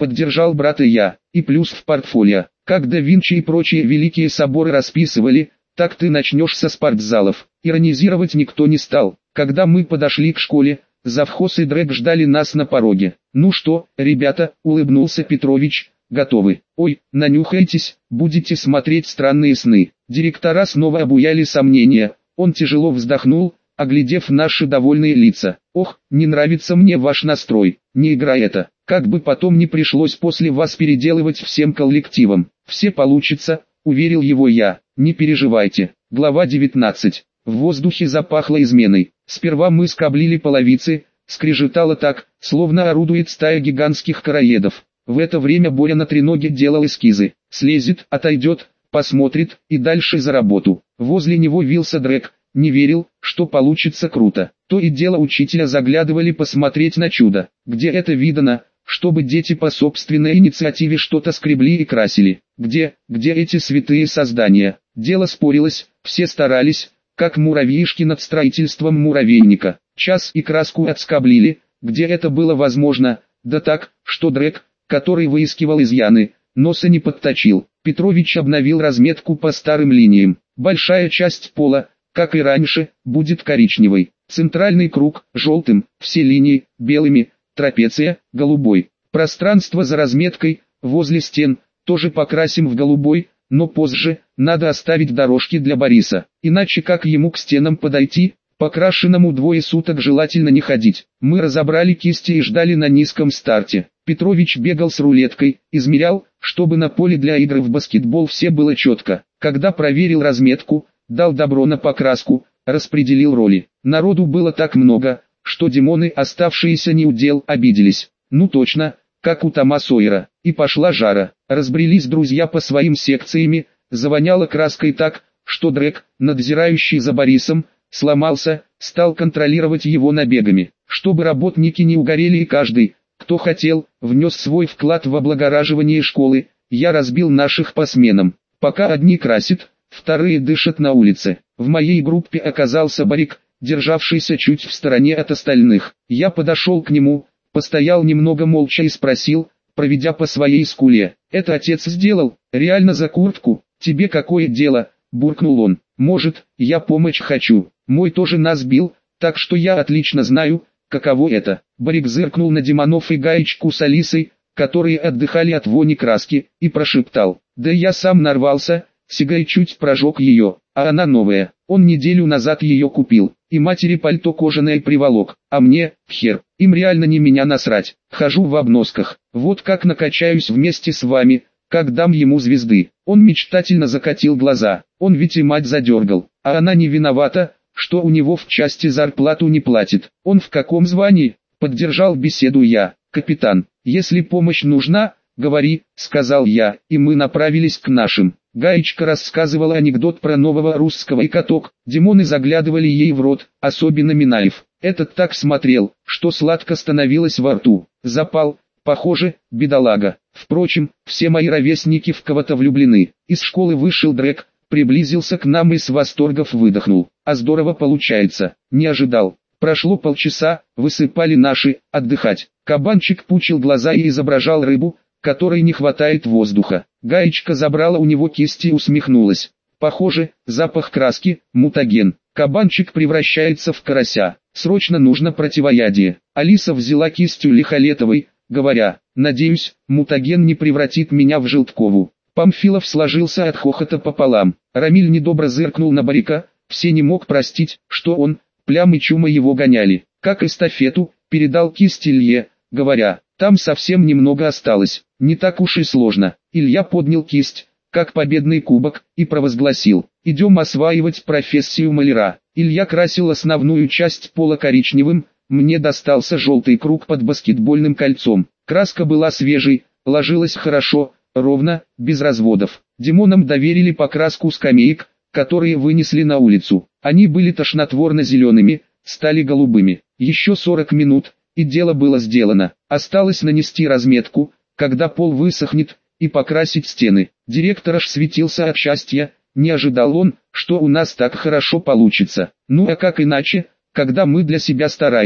Speaker 1: поддержал брата я, и плюс в портфолио. Как да Винчи и прочие великие соборы расписывали, так ты начнешь со спортзалов. Иронизировать никто не стал. Когда мы подошли к школе, завхоз и Дрек ждали нас на пороге. «Ну что, ребята», — улыбнулся Петрович, — «готовы?» «Ой, нанюхайтесь, будете смотреть странные сны». Директора снова обуяли сомнения. Он тяжело вздохнул, оглядев наши довольные лица. «Ох, не нравится мне ваш настрой, не играй это, как бы потом не пришлось после вас переделывать всем коллективом. Все получится», — уверил его я. «Не переживайте». Глава 19. В воздухе запахло изменой. Сперва мы скоблили половицы, скрежетало так, словно орудует стая гигантских короедов. В это время Боря на треноге делал эскизы. Слезет, отойдет, посмотрит и дальше за работу. Возле него вился Дрек, не верил, что получится круто. То и дело учителя заглядывали посмотреть на чудо. Где это видано, чтобы дети по собственной инициативе что-то скребли и красили? Где эти святые создания? Дело спорилось, все старались, как муравьишки над строительством муравейника. Час и краску отскоблили, где это было возможно, да так, что Дрек, который выискивал изъяны, носа не подточил. Петрович обновил разметку по старым линиям. Большая часть пола, как и раньше, будет коричневой. Центральный круг – желтым, все линии – белыми, трапеция – голубой. Пространство за разметкой, возле стен, тоже покрасим в голубой, но позже, надо оставить дорожки для Бориса. Иначе как ему к стенам подойти? Покрашенному двое суток желательно не ходить. Мы разобрали кисти и ждали на низком старте. Петрович бегал с рулеткой, измерял, чтобы на поле для игры в баскетбол все было четко. Когда проверил разметку, дал добро на покраску, распределил роли. Народу было так много, что Димоны, оставшиеся неудел, обиделись. Ну точно, как у Тома Сойера. И пошла жара. Разбрелись друзья по своим секциями, завоняло краской так, что Дрек, надзирающий за Борисом, сломался, стал контролировать его набегами. Чтобы работники не угорели и каждый, кто хотел, внес свой вклад в облагораживание школы, я разбил наших по сменам. Пока одни красят, вторые дышат на улице. В моей группе оказался Борик, державшийся чуть в стороне от остальных. Я подошел к нему, постоял немного молча и спросил, проведя по своей скуле: «Это отец сделал? Реально за куртку? Тебе какое дело?» – буркнул он. «Может, я помочь хочу. Мой тоже нас бил, так что я отлично знаю, каково это». Борик зыркнул на Димонов и Гаечку с Алисой, которые отдыхали от вони краски, и прошептал: «Да я сам нарвался, Сигай чуть прожег ее, а она новая. Он неделю назад ее купил, и матери пальто кожаное приволок, а мне, хер, им реально не меня насрать. Хожу в обносках, вот как накачаюсь вместе с вами, как дам ему звезды». Он мечтательно закатил глаза, он ведь и мать задергал, а она не виновата, что у него в части зарплату не платит. «Он в каком звании?» – поддержал беседу я. «Капитан, если помощь нужна, говори», – сказал я, и мы направились к нашим. Гаечка рассказывала анекдот про нового русского и каток. Димоны заглядывали ей в рот, особенно Минаев. Этот так смотрел, что сладко становилось во рту. Запал, похоже, бедолага. Впрочем, все мои ровесники в кого-то влюблены. Из школы вышел Дрек, приблизился к нам и с восторгов выдохнул: «А здорово получается, не ожидал». Прошло полчаса, высыпали наши, отдыхать. Кабанчик пучил глаза и изображал рыбу, которой не хватает воздуха. Гаечка забрала у него кисти и усмехнулась. «Похоже, запах краски, мутаген. Кабанчик превращается в карася. Срочно нужно противоядие». Алиса взяла кистью Лихолетовой, говоря: «Надеюсь, мутаген не превратит меня в Желткову». Памфилов сложился от хохота пополам. Рамиль недобро зыркнул на Борика, все не мог простить, что он, Плям и Чума его гоняли. Как эстафету, передал кисть Илье, говоря: «Там совсем немного осталось, не так уж и сложно». Илья поднял кисть, как победный кубок, и провозгласил: «Идем осваивать профессию маляра». Илья красил основную часть пола коричневым, мне достался желтый круг под баскетбольным кольцом. Краска была свежей, ложилась хорошо, ровно, без разводов. Димонам доверили покраску скамеек, которые вынесли на улицу. Они были тошнотворно-зелеными, стали голубыми. Еще 40 минут, и дело было сделано. Осталось нанести разметку, когда пол высохнет, и покрасить стены. Директор аж светился от счастья, не ожидал он, что у нас так хорошо получится. Ну а как иначе, когда мы для себя стараемся.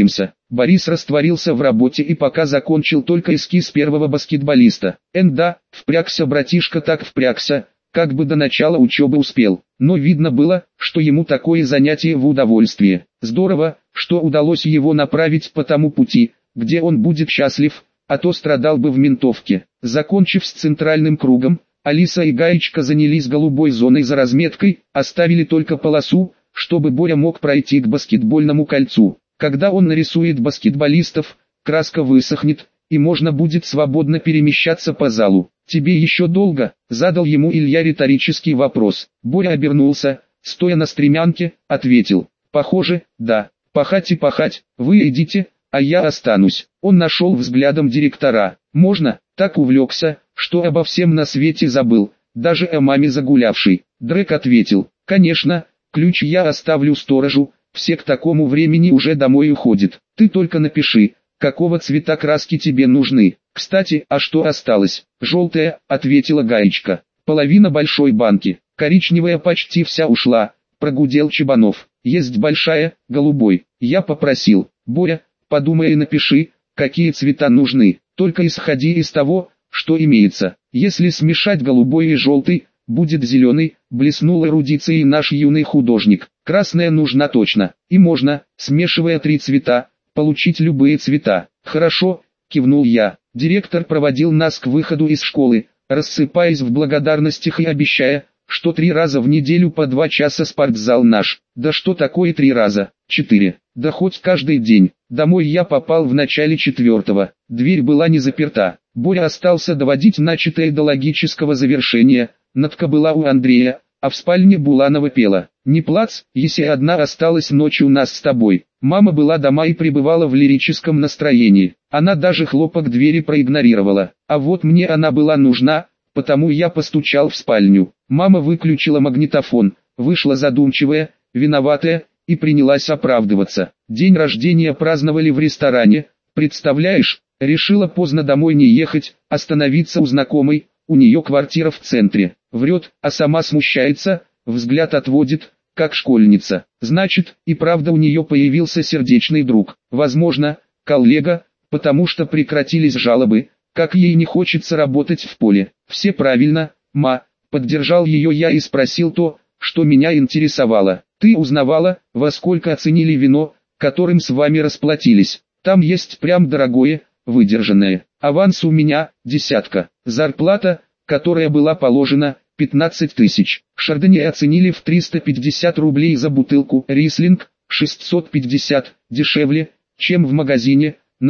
Speaker 1: Борис растворился в работе и пока закончил только эскиз первого баскетболиста. Да, впрягся братишка, так впрягся, как бы до начала учебы успел. Но видно было, что ему такое занятие в удовольствие. Здорово, что удалось его направить по тому пути, где он будет счастлив, а то страдал бы в ментовке. Закончив с центральным кругом, Алиса и Гаечка занялись голубой зоной за разметкой, оставили только полосу, чтобы Боря мог пройти к баскетбольному кольцу. Когда он нарисует баскетболистов, краска высохнет, и можно будет свободно перемещаться по залу. «Тебе еще долго?» – задал ему Илья риторический вопрос. Боря обернулся, стоя на стремянке, ответил: «Похоже, да. Пахать и пахать, вы идите, а я останусь». Он нашел взглядом директора. «Можно?» Так увлекся, что обо всем на свете забыл, даже о маме загулявшей. Дрек ответил: «Конечно, ключ я оставлю сторожу, все к такому времени уже домой уходят. Ты только напиши, какого цвета краски тебе нужны. Кстати, а что осталось?» «Желтая», — ответила Гаечка. «Половина большой банки, коричневая почти вся ушла», — прогудел Чебанов. «Есть большая, голубой». Я попросил: «Боря, подумай и напиши, какие цвета нужны, только исходи из того, что имеется. Если смешать голубой и желтый, будет зеленый», — блеснул эрудицией наш юный художник. «Красная нужна точно, и можно, смешивая 3 цвета, получить любые цвета». «Хорошо», — кивнул я. Директор проводил нас к выходу из школы, рассыпаясь в благодарностях и обещая, что 3 раза в неделю по 2 часа спортзал наш. Да что такое 3 раза? 4. Да хоть каждый день. Домой я попал в начале 4-го. Дверь была не заперта. Боря остался доводить начатое до логического завершения. Натка была у Андрея, а в спальне Буланова пела: «Не плац, если одна осталась ночь у нас с тобой». Мама была дома и пребывала в лирическом настроении. Она даже хлопок двери проигнорировала. А вот мне она была нужна, потому я постучал в спальню. Мама выключила магнитофон, вышла задумчивая, виноватая, и принялась оправдываться. День рождения праздновали в ресторане, представляешь, решила поздно домой не ехать, остановиться у знакомой, у нее квартира в центре. Врет, а сама смущается, взгляд отводит, как школьница. Значит, и правда у нее появился сердечный друг. Возможно, коллега, потому что прекратились жалобы, как ей не хочется работать в поле. Все правильно, ма, поддержал ее я и спросил то, что меня интересовало. Ты узнавала, во сколько оценили вино, которым с вами расплатились? Там есть прям дорогое, выдержанное. Аванс у меня, 10. Зарплата, которая была положена, 15 тысяч. Шардоне оценили в 350 рублей за бутылку. Рислинг, 650, дешевле, чем в магазине, на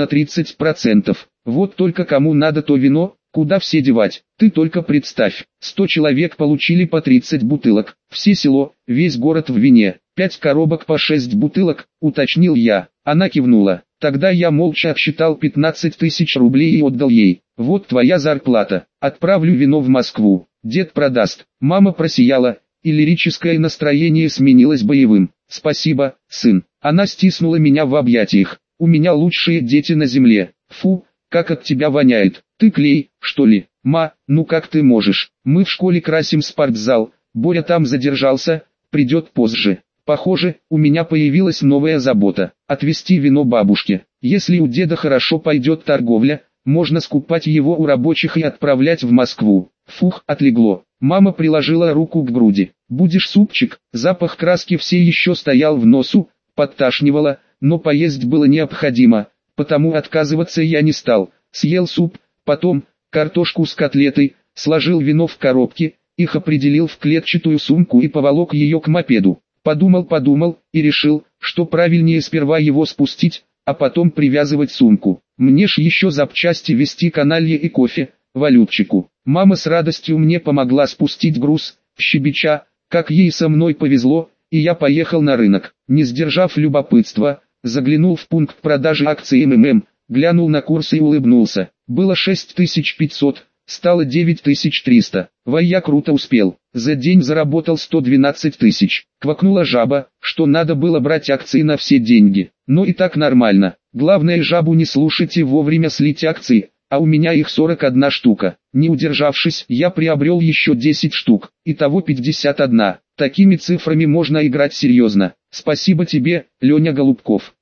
Speaker 1: 30%. Вот только кому надо то вино, куда все девать? Ты только представь, 100 человек получили по 30 бутылок. Все село, весь город в вине. 5 коробок по 6 бутылок, уточнил я. Она кивнула. Тогда я молча отсчитал 15 тысяч рублей и отдал ей. Вот твоя зарплата. Отправлю вино в Москву. Дед продаст. Мама просияла, и лирическое настроение сменилось боевым. Спасибо, сын. Она стиснула меня в объятиях. У меня лучшие дети на земле. Фу, как от тебя воняет. Ты клей, что ли? Ма, ну как ты можешь? Мы в школе красим спортзал. Боря там задержался, придет позже. Похоже, у меня появилась новая забота – отвезти вино бабушке. Если у деда хорошо пойдет торговля, можно скупать его у рабочих и отправлять в Москву. Фух, отлегло. Мама приложила руку к груди. «Будешь супчик?» Запах краски все еще стоял в носу, подташнивало, но поесть было необходимо, потому отказываться я не стал. Съел суп, потом картошку с котлетой, сложил вино в коробке, их определил в клетчатую сумку и поволок ее к мопеду. Подумал и решил, что правильнее сперва его спустить, а потом привязывать сумку. Мне ж еще запчасти везти каналье и кофе, Валютчику. Мама с радостью мне помогла спустить груз, щебеча, как ей со мной повезло, и я поехал на рынок. Не сдержав любопытства, заглянул в пункт продажи акций МММ, глянул на курс и улыбнулся. Было 6500, стало 9300. Я круто успел. За день заработал 112 тысяч. Квакнула жаба, что надо было брать акции на все деньги. Но и так нормально. Главное жабу не слушать и вовремя слить акции, а у меня их 41 штука. Не удержавшись, я приобрел еще 10 штук. Итого 51. Такими цифрами можно играть серьезно. Спасибо тебе, Леня Голубков.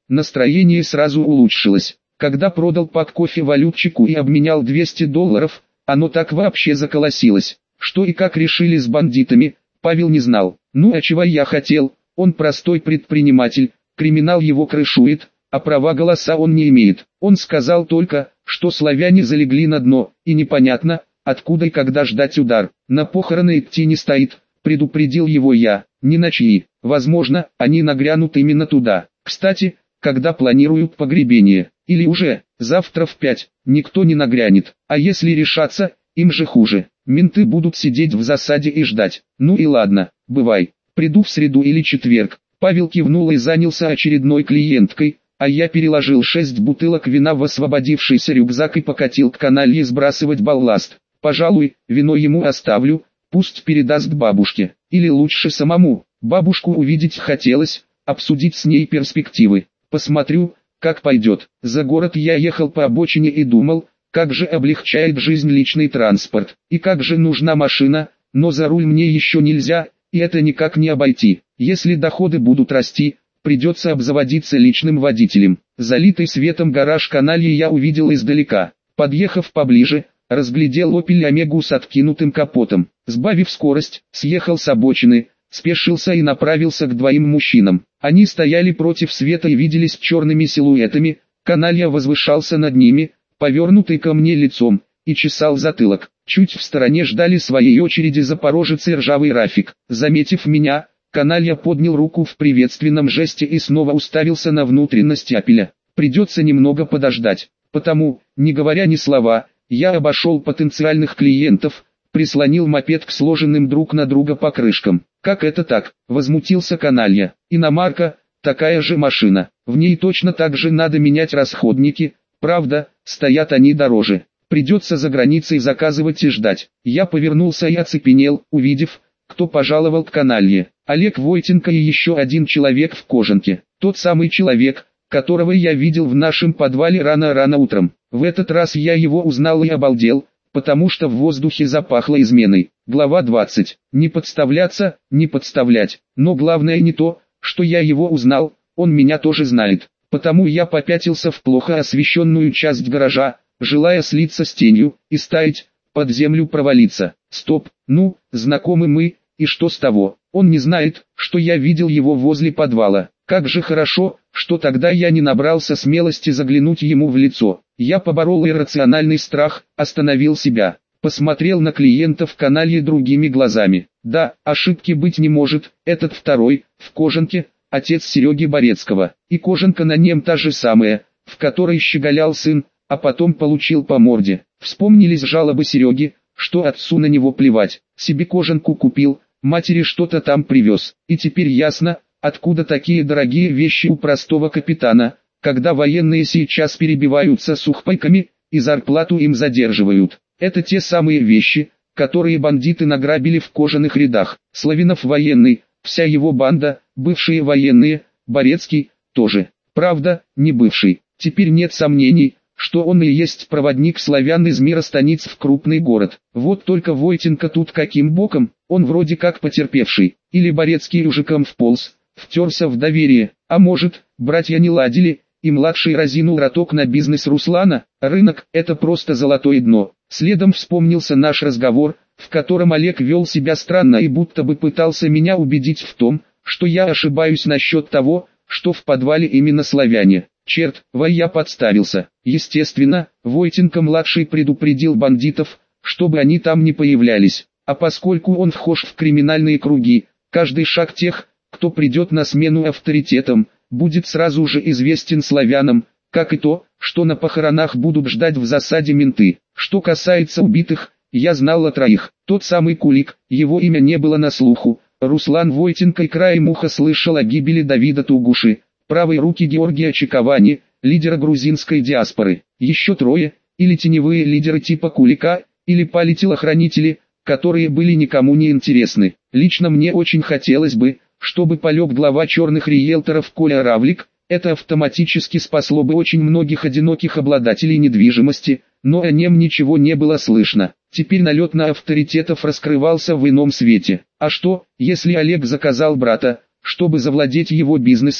Speaker 1: настроение сразу улучшилось. Когда продал пак кофе валютчику и обменял $200, оно так вообще заколосилось. Что и как решили с бандитами, Павел не знал. Ну а чего я хотел, он простой предприниматель, криминал его крышует, а права голоса он не имеет. Он сказал только, что славяне залегли на дно, и непонятно, откуда и когда ждать удар. На похороны идти не стоит, предупредил его я, не на чьи. Возможно, они нагрянут именно туда. Кстати, когда планируют погребение, или уже, завтра в 5, никто не нагрянет. А если решаться, им же хуже. Менты будут сидеть в засаде и ждать. Ну и ладно, бывай. Приду в среду или четверг. Павел кивнул и занялся очередной клиенткой, а я переложил 6 бутылок вина в освободившийся рюкзак и покатил к каналье сбрасывать балласт. Пожалуй, вино ему оставлю, пусть передаст бабушке. Или лучше самому. Бабушку увидеть хотелось, обсудить с ней перспективы. Посмотрю, как пойдет. За город я ехал по обочине и думал, как же облегчает жизнь личный транспорт, и как же нужна машина, но за руль мне еще нельзя, и это никак не обойти. Если доходы будут расти, придется обзаводиться личным водителем. Залитый светом гараж канальи я увидел издалека. Подъехав поближе, разглядел Opel Omega с откинутым капотом. Сбавив скорость, съехал с обочины, спешился и направился к двоим мужчинам. Они стояли против света и виделись черными силуэтами, каналья возвышался над ними, повернутый ко мне лицом, и чесал затылок. Чуть в стороне ждали своей очереди Запорожец и ржавый Рафик. Заметив меня, каналья поднял руку в приветственном жесте и снова уставился на внутренность Опеля. Придется немного подождать, потому, не говоря ни слова, я обошел потенциальных клиентов, прислонил мопед к сложенным друг на друга покрышкам. «Как это так?» – возмутился каналья. «Иномарка, такая же машина, в ней точно так же надо менять расходники, правда, стоят они дороже. Придется за границей заказывать и ждать». Я повернулся и оцепенел, увидев, кто пожаловал к каналье. Олег Войтенко и еще один человек в кожанке. Тот самый человек, которого я видел в нашем подвале рано-рано утром. В этот раз я его узнал и обалдел, потому что в воздухе запахло изменой. Глава 20. Не подставляться, не подставлять. Но главное не то, что я его узнал, он меня тоже знает. Потому я попятился в плохо освещенную часть гаража, желая слиться с тенью, и стаять, под землю провалиться. Стоп, ну, знакомы мы, и что с того? Он не знает, что я видел его возле подвала. Как же хорошо, что тогда я не набрался смелости заглянуть ему в лицо. Я поборол иррациональный страх, остановил себя, посмотрел на клиента в канале другими глазами. Да, ошибки быть не может, этот второй, в кожанке, отец Сереги Борецкого. И кожанка на нем та же самая, в которой щеголял сын, а потом получил по морде. Вспомнились жалобы Сереги, что отцу на него плевать, себе кожанку купил, матери что-то там привез. И теперь ясно, откуда такие дорогие вещи у простого капитана, когда военные сейчас перебиваются сухпайками, и зарплату им задерживают. Это те самые вещи, которые бандиты награбили в кожаных рядах. Славинов военный, вся его банда, бывшие военные, Борецкий, тоже. Правда, не бывший. Теперь нет сомнений, что он и есть проводник славян из мира станиц в крупный город. Вот только Войтенко тут каким боком, он вроде как потерпевший, или Борецкий ужиком вполз, втерся в доверие, а может, братья не ладили, и младший разинул роток на бизнес Руслана. Рынок – это просто золотое дно. Следом вспомнился наш разговор, в котором Олег вел себя странно и будто бы пытался меня убедить в том, что я ошибаюсь насчет того, что в подвале именно славяне. Черт, я подставился. Естественно, Войтенко-младший предупредил бандитов, чтобы они там не появлялись. А поскольку он вхож в криминальные круги, каждый шаг тех, кто придет на смену авторитетам, будет сразу же известен славянам, как и то, что на похоронах будут ждать в засаде менты. Что касается убитых, я знал о троих. Тот самый Кулик, его имя не было на слуху, Руслан Войтенко и краем уха слышал о гибели Давида Тугуши, правой руки Георгия Чиковани, лидера грузинской диаспоры. Еще трое, или теневые лидеры типа Кулика, или пали-телохранители, которые были никому не интересны. Лично мне очень хотелось бы, чтобы полег глава черных риэлторов Коля Равлик, это автоматически спасло бы очень многих одиноких обладателей недвижимости, но о нем ничего не было слышно. Теперь налет на авторитетов раскрывался в ином свете. А что, если Олег заказал брата, чтобы завладеть его бизнесом,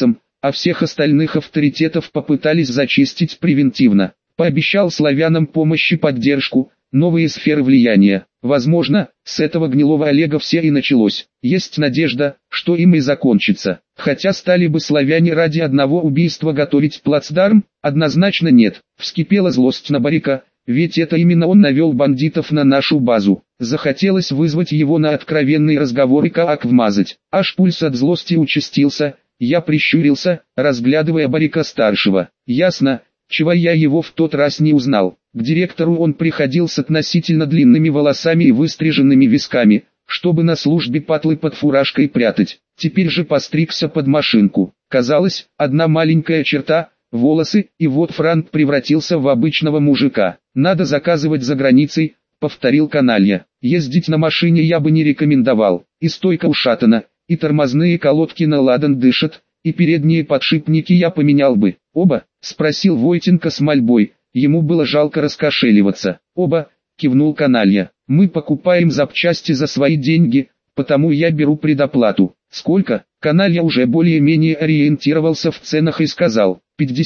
Speaker 1: а всех остальных авторитетов попытались зачистить превентивно. Пообещал славянам помощь и поддержку, новые сферы влияния. Возможно, с этого гнилого Олега все и началось. Есть надежда, что им и закончится. Хотя стали бы славяне ради одного убийства готовить плацдарм? Однозначно нет. Вскипела злость на Барика, ведь это именно он навел бандитов на нашу базу. Захотелось вызвать его на откровенный разговор и как вмазать. Аж пульс от злости участился. Я прищурился, разглядывая Барика-старшего. Ясно, чего я его в тот раз не узнал. К директору он приходил с относительно длинными волосами и выстриженными висками, чтобы на службе патлы под фуражкой прятать. Теперь же постригся под машинку. Казалось, одна маленькая черта, волосы, и вот Франк превратился в обычного мужика. «Надо заказывать за границей», — повторил каналья. «Ездить на машине я бы не рекомендовал. И стойка ушатана, и тормозные колодки на ладан дышат, и передние подшипники я поменял бы». «Оба?» — спросил Войтенко с мольбой. Ему было жалко раскошеливаться. «Оба», — кивнул каналья. «Мы покупаем запчасти за свои деньги, потому я беру предоплату». «Сколько?» Каналья уже более-менее ориентировался в ценах и сказал: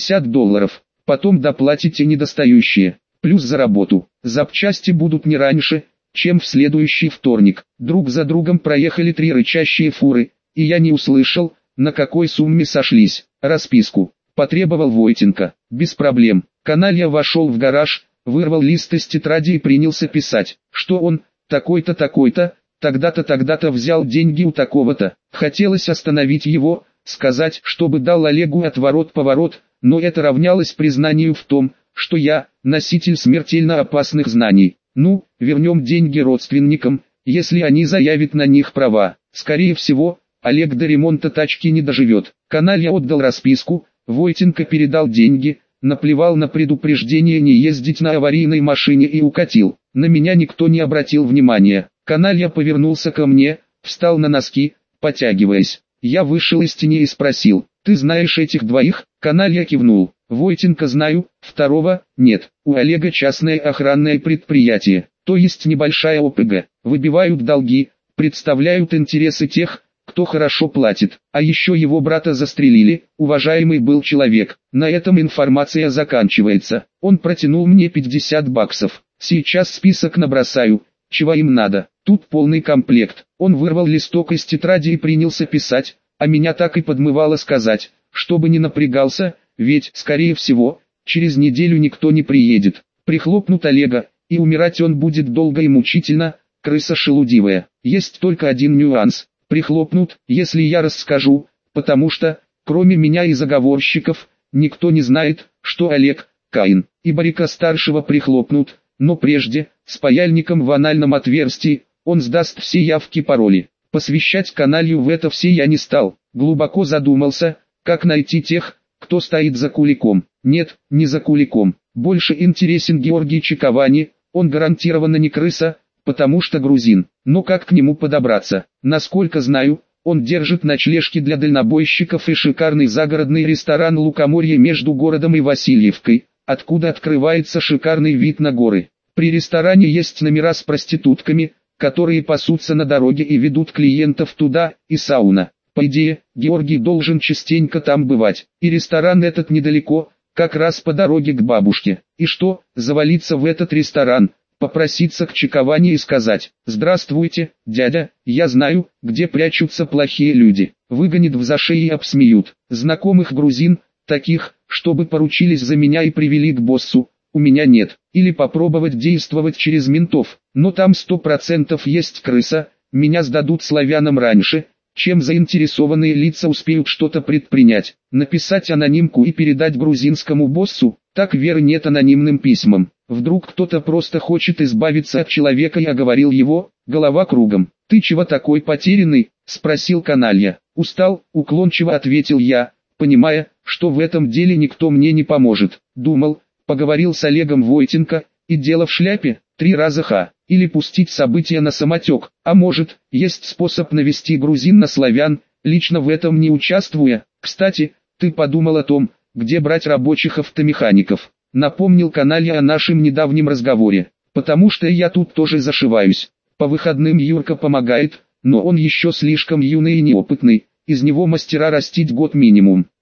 Speaker 1: $50. Потом доплатите недостающие, плюс за работу. Запчасти будут не раньше, чем в следующий вторник». Друг за другом проехали 3 рычащие фуры, и я не услышал, на какой сумме сошлись. «Расписку», — потребовал Войтенко. «Без проблем». Каналья вошел в гараж, вырвал лист из тетради и принялся писать, что он, такой-то, тогда-то, тогда-то взял деньги у такого-то. Хотелось остановить его, сказать, чтобы дал Олегу отворот-поворот, но это равнялось признанию в том, что я, носитель смертельно опасных знаний. Ну, вернем деньги родственникам, если они заявят на них права. Скорее всего, Олег до ремонта тачки не доживет. Каналья отдал расписку, Войтенко передал деньги, наплевал на предупреждение не ездить на аварийной машине и укатил. На меня никто не обратил внимания. Каналья повернулся ко мне, встал на носки, потягиваясь. Я вышел из тени и спросил: «Ты знаешь этих двоих?» Каналья кивнул. «Войтенко знаю, второго – нет. У Олега частное охранное предприятие, то есть небольшая ОПГ. Выбивают долги, представляют интересы тех, кто хорошо платит. А еще его брата застрелили, уважаемый был человек». На этом информация заканчивается. Он протянул мне $50. «Сейчас список набросаю, чего им надо». Тут полный комплект. Он вырвал листок из тетради и принялся писать, а меня так и подмывало сказать, чтобы не напрягался, ведь, скорее всего, через неделю никто не приедет. Прихлопнут Олега, и умирать он будет долго и мучительно, крыса шелудивая. Есть только один нюанс. Прихлопнут, если я расскажу, потому что, кроме меня и заговорщиков, никто не знает, что Олег – Каин. И Барика-старшего прихлопнут, но прежде, с паяльником в анальном отверстии, он сдаст все явки-пароли. Посвящать каналью в это все я не стал. Глубоко задумался, как найти тех, кто стоит за Куликом. Нет, не за Куликом. Больше интересен Георгий Чиковани, он гарантированно не крыса, потому что грузин. Но как к нему подобраться? Насколько знаю, он держит ночлежки для дальнобойщиков и шикарный загородный ресторан «Лукоморье» между городом и Васильевкой, откуда открывается шикарный вид на горы. При ресторане есть номера с проститутками, которые пасутся на дороге и ведут клиентов туда, и сауна. По идее, Георгий должен частенько там бывать. И ресторан этот недалеко, как раз по дороге к бабушке. И что, завалиться в этот ресторан, попроситься к Чиковани и сказать: «Здравствуйте, дядя, я знаю, где прячутся плохие люди». Выгонят в зашей и обсмеют. Знакомых грузин, таких, чтобы поручились за меня и привели к боссу, у меня нет. Или попробовать действовать через ментов, но там 100% есть крыса, меня сдадут славянам раньше, чем заинтересованные лица успеют что-то предпринять. Написать анонимку и передать грузинскому боссу, так веры нет анонимным письмам. Вдруг кто-то просто хочет избавиться от человека и оговорил его, голова кругом. «Ты чего такой потерянный?» – спросил каналья. «Устал», – уклончиво ответил я, понимая, что в этом деле никто мне не поможет. Думал, поговорил с Олегом Войтенко, и дело в шляпе, 3 раза ха. Или пустить события на самотек, а может, есть способ навести грузин на славян, лично в этом не участвуя. Кстати, ты подумал о том, где брать рабочих автомехаников? Напомнил каналья о нашем недавнем разговоре, потому что я тут тоже зашиваюсь. По выходным Юрка помогает, но он еще слишком юный и неопытный, из него мастера растить год минимум.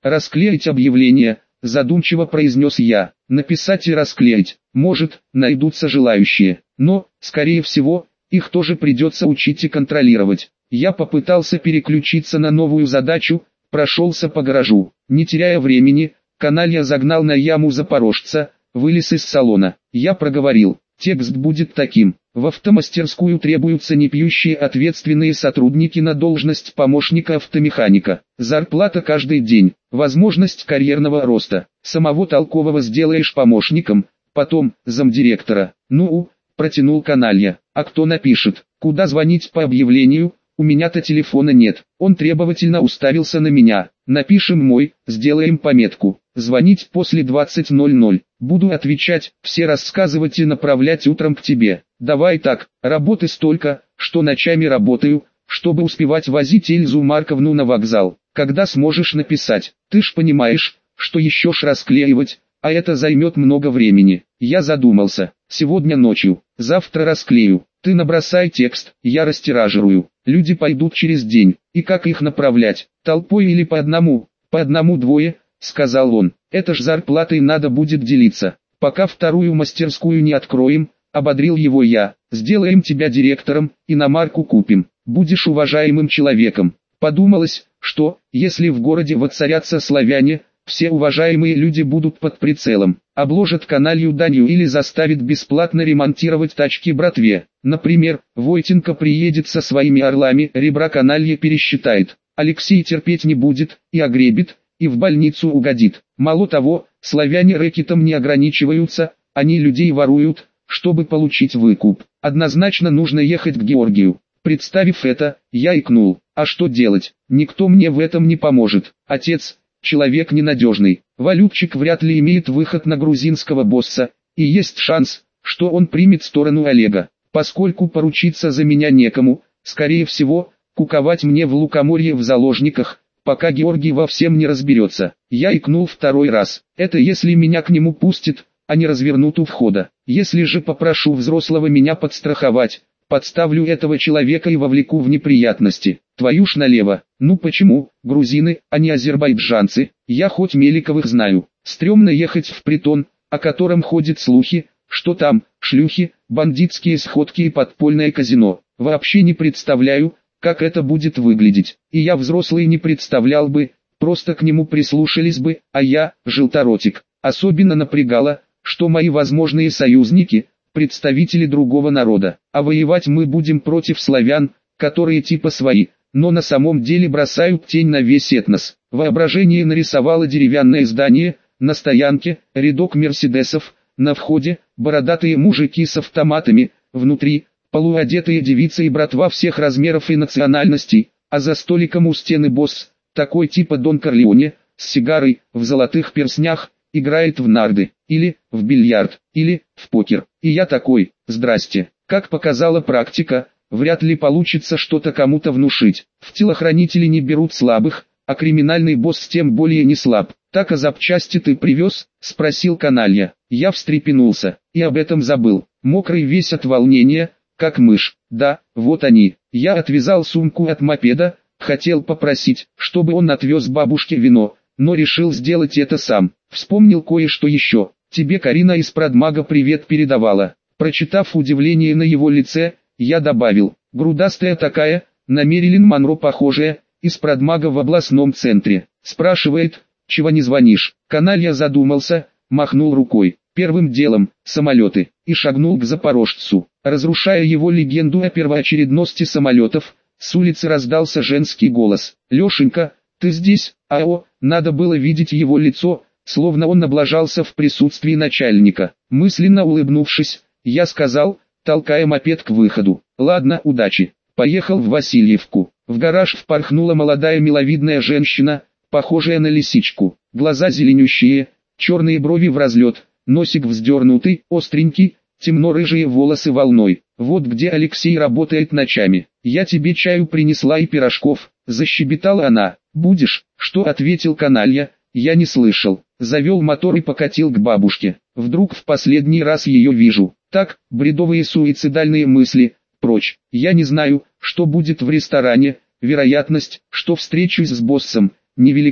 Speaker 1: Расклеить объявление, задумчиво произнес я. Написать и расклеить. Может, найдутся желающие. Но, скорее всего, их тоже придется учить и контролировать. Я попытался переключиться на новую задачу, прошелся по гаражу. Не теряя времени, каналья загнал на яму запорожца, вылез из салона. Я проговорил. Текст будет таким. В автомастерскую требуются непьющие ответственные сотрудники на должность помощника автомеханика. Зарплата каждый день. Возможность карьерного роста. Самого толкового сделаешь помощником, потом замдиректора. Ну, протянул каналья. А кто напишет? Куда звонить по объявлению? У меня-то телефона нет. Он требовательно уставился на меня. Напишем мой, сделаем пометку. Звонить после 20:00. Буду отвечать, все рассказывать и направлять утром к тебе. Давай так, работы столько, что ночами работаю, чтобы успевать возить Эльзу Марковну на вокзал. Когда сможешь написать? Ты ж понимаешь, что еще ж расклеивать, а это займет много времени. Я задумался. Сегодня ночью, завтра расклею. Ты набросай текст, я растиражирую. Люди пойдут через день. И как их направлять? Толпой или по одному? По одному-двое, сказал он. Это ж зарплатой надо будет делиться. Пока вторую мастерскую не откроем, ободрил его я. Сделаем тебя директором, иномарку купим. Будешь уважаемым человеком. Подумалось, что, если в городе воцарятся славяне, все уважаемые люди будут под прицелом, обложат каналью данью или заставят бесплатно ремонтировать тачки братве. Например, Войтенко приедет со своими орлами, ребра каналья пересчитает, Алексей терпеть не будет, и огребет, и в больницу угодит. Мало того, славяне рэкетом не ограничиваются, они людей воруют, чтобы получить выкуп. Однозначно нужно ехать к Георгию. Представив это, я икнул. А что делать? Никто мне в этом не поможет. Отец – человек ненадежный. Валютчик вряд ли имеет выход на грузинского босса, и есть шанс, что он примет сторону Олега. Поскольку поручиться за меня некому, скорее всего, куковать мне в Лукоморье в заложниках, пока Георгий во всем не разберется. Я икнул второй раз. Это если меня к нему пустят, а не развернут у входа. Если же попрошу взрослого меня подстраховать, подставлю этого человека и вовлеку в неприятности. Твою ж налево. Ну почему, грузины, а не азербайджанцы? Я хоть Меликовых знаю. Стремно ехать в притон, о котором ходят слухи, что там шлюхи, бандитские сходки и подпольное казино. Вообще не представляю, как это будет выглядеть. И я взрослый не представлял бы, просто к нему прислушались бы, а я, желторотик. Особенно напрягало, что мои возможные союзники – представители другого народа, а воевать мы будем против славян, которые типа свои, но на самом деле бросают тень на весь этнос. Воображение нарисовало деревянное здание, на стоянке, рядок мерседесов, на входе, бородатые мужики с автоматами, внутри, полуодетые девицы и братва всех размеров и национальностей, а за столиком у стены босс, такой типа Дон Корлеоне, с сигарой, в золотых перстнях, играет в нарды, или в бильярд, или в покер. И я такой, здрасте. Как показала практика, вряд ли получится что-то кому-то внушить. В телохранители не берут слабых, а криминальный босс тем более не слаб. Так а запчасти ты привез? Спросил каналья. Я встрепенулся, и об этом забыл. Мокрый весь от волнения, как мышь. Да, вот они. Я отвязал сумку от мопеда, хотел попросить, чтобы он отвез бабушке вино, но решил сделать это сам. Вспомнил кое-что еще. Тебе Карина из продмага привет передавала. Прочитав удивление на его лице, я добавил. Грудастая такая, на Мерилин Монро похожая, из продмага в областном центре. Спрашивает, чего не звонишь. Каналья задумался, махнул рукой. Первым делом, самолеты, и шагнул к запорожцу. Разрушая его легенду о первоочередности самолетов, с улицы раздался женский голос. «Лешенька, ты здесь?» Надо было видеть его лицо, словно он облажался в присутствии начальника. Мысленно улыбнувшись, я сказал, толкая мопед к выходу. «Ладно, удачи». Поехал в Васильевку. В гараж впорхнула молодая миловидная женщина, похожая на лисичку. Глаза зеленющие, черные брови в разлет, носик вздернутый, остренький, темно-рыжие волосы волной. «Вот где Алексей работает ночами. Я тебе чаю принесла и пирожков», — защебетала она. «Будешь?» «Что?» — ответил каналья. Я не слышал. Завел мотор и покатил к бабушке. Вдруг в последний раз ее вижу. Так, бредовые суицидальные мысли. Прочь. Я не знаю, что будет в ресторане. Вероятность, что встречусь с боссом, невелика.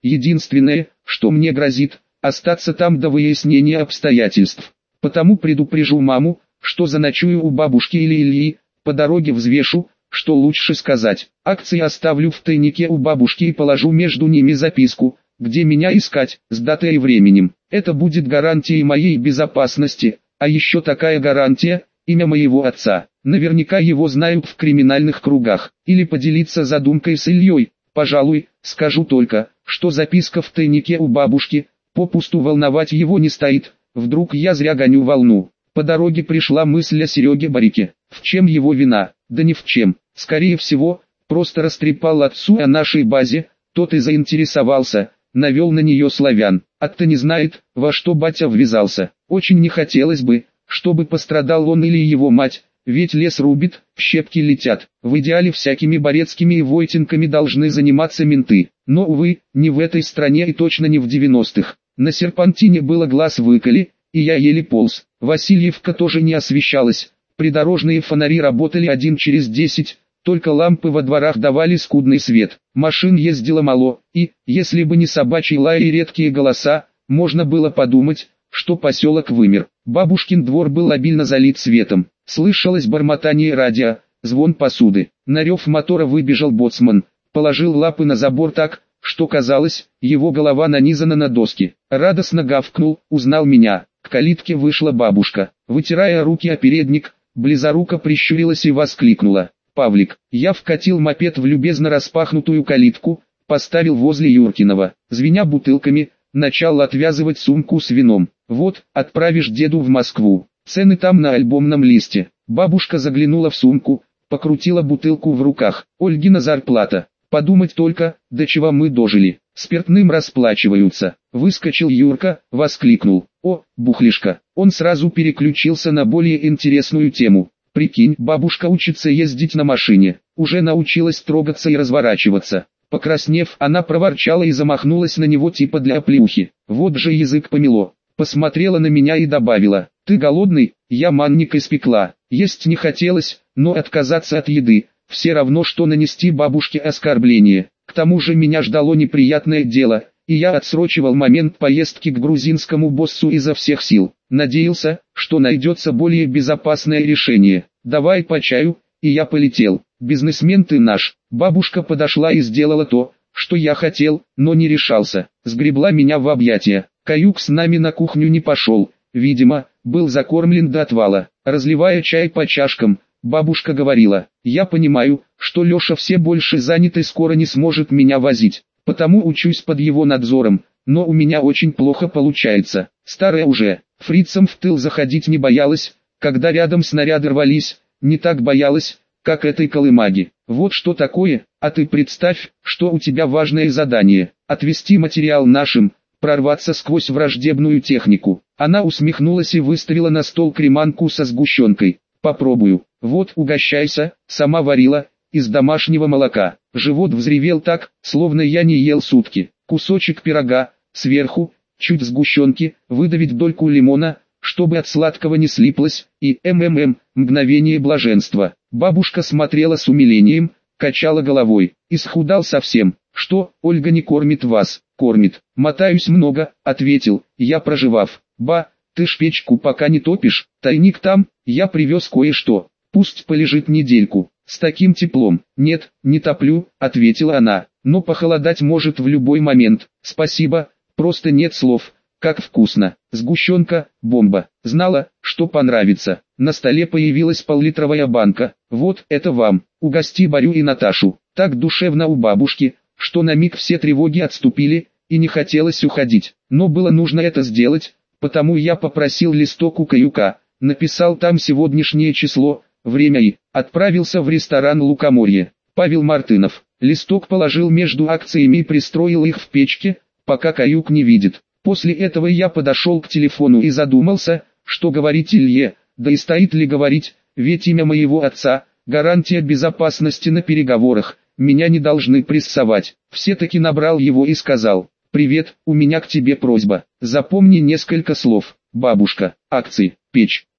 Speaker 1: Единственное, что мне грозит, остаться там до выяснения обстоятельств. Потому предупрежу маму, что заночую у бабушки или Ильи, по дороге взвешу, что лучше сказать. Акции оставлю в тайнике у бабушки и положу между ними записку, где меня искать, с датой и временем. Это будет гарантией моей безопасности, а еще такая гарантия, имя моего отца. Наверняка его знают в криминальных кругах. Или поделиться задумкой с Ильей. Пожалуй, скажу только, что записка в тайнике у бабушки, попусту волновать его не стоит. Вдруг я зря гоню волну. По дороге пришла мысль о Сереге Барике. В чем его вина? Да ни в чем. Скорее всего, просто растрепал отцу о нашей базе, тот и заинтересовался, навел на нее славян. А-то не знает, во что батя ввязался. Очень не хотелось бы, чтобы пострадал он или его мать, ведь лес рубит, щепки летят. В идеале всякими Борецкими и Войтенками должны заниматься менты. Но, увы, не в этой стране и точно не в 90-х. На серпантине было глаз выколи, и я еле полз. Васильевка тоже не освещалась. Придорожные фонари работали 1 через 10, только лампы во дворах давали скудный свет. Машин ездило мало, и, если бы не собачий лай и редкие голоса, можно было подумать, что поселок вымер. Бабушкин двор был обильно залит светом. Слышалось бормотание радио, звон посуды. На рев мотора выбежал боцман, положил лапы на забор так, что казалось, его голова нанизана на доски. Радостно гавкнул, узнал меня. К калитке вышла бабушка. Вытирая руки о передник, близоруко прищурилась и воскликнула: «Павлик!» Я вкатил мопед в любезно распахнутую калитку, поставил возле Юркиного. Звеня бутылками, начал отвязывать сумку с вином. «Вот, отправишь деду в Москву. Цены там на альбомном листе». Бабушка заглянула в сумку, покрутила бутылку в руках. «Ольгина зарплата. Подумать только, до чего мы дожили. Спиртным расплачиваются». Выскочил Юрка, воскликнул: «О, бухлишка!» Он сразу переключился на более интересную тему. «Прикинь, бабушка учится ездить на машине. Уже научилась трогаться и разворачиваться». Покраснев, она проворчала и замахнулась на него типа для оплеухи. Вот же язык помело. Посмотрела на меня и добавила: «Ты голодный?» Я манник испекла. Есть не хотелось, но отказаться от еды — все равно, что нанести бабушке оскорбление. К тому же меня ждало неприятное дело, и я отсрочивал момент поездки к грузинскому боссу изо всех сил. Надеялся, что найдется более безопасное решение. «Давай по чаю», и я полетел. «Бизнесмен ты наш». Бабушка подошла и сделала то, что я хотел, но не решался. Сгребла меня в объятия. Каюк с нами на кухню не пошел. Видимо, был закормлен до отвала. Разливая чай по чашкам, бабушка говорила: «Я понимаю, что Леша все больше занят и скоро не сможет меня возить. Потому учусь под его надзором, но у меня очень плохо получается. Старая уже, фрицам в тыл заходить не боялась, когда рядом снаряды рвались, не так боялась, как этой колымаги. Вот что такое, а ты представь, что у тебя важное задание — отвести материал нашим, прорваться сквозь враждебную технику». Она усмехнулась и выставила на стол креманку со сгущенкой. «Попробую. Вот, угощайся, сама варила, из домашнего молока». Живот взревел так, словно я не ел сутки. Кусочек пирога, сверху, чуть сгущенки, выдавить дольку лимона, чтобы от сладкого не слиплось, и мгновение блаженства. Бабушка смотрела с умилением, качала головой. «Исхудал совсем. Что, Ольга не кормит вас?» «Кормит. Мотаюсь много», — ответил я, проживав. «Ба, ты ж печку пока не топишь, тайник там, я привез кое-что. Пусть полежит недельку. С таким теплом». «Нет, не топлю», — ответила она, «но похолодать может в любой момент». «Спасибо, просто нет слов. Как вкусно. Сгущенка, бомба. Знала, что понравится». На столе появилась пол-литровая банка. «Вот, это вам. Угости Борю и Наташу». Так душевно у бабушки, что на миг все тревоги отступили, и не хотелось уходить. Но было нужно это сделать, потому я попросил листок у каюка, написал там сегодняшнее число, время и отправился в ресторан «Лукоморье». Павел Мартынов. Листок положил между акциями и пристроил их в печке, пока каюк не видит. После этого я подошел к телефону и задумался, что говорить Илье, да и стоит ли говорить, ведь имя моего отца — гарантия безопасности на переговорах, меня не должны прессовать. Все-таки набрал его и сказал: «Привет, у меня к тебе просьба. Запомни несколько слов: бабушка, акции, печь».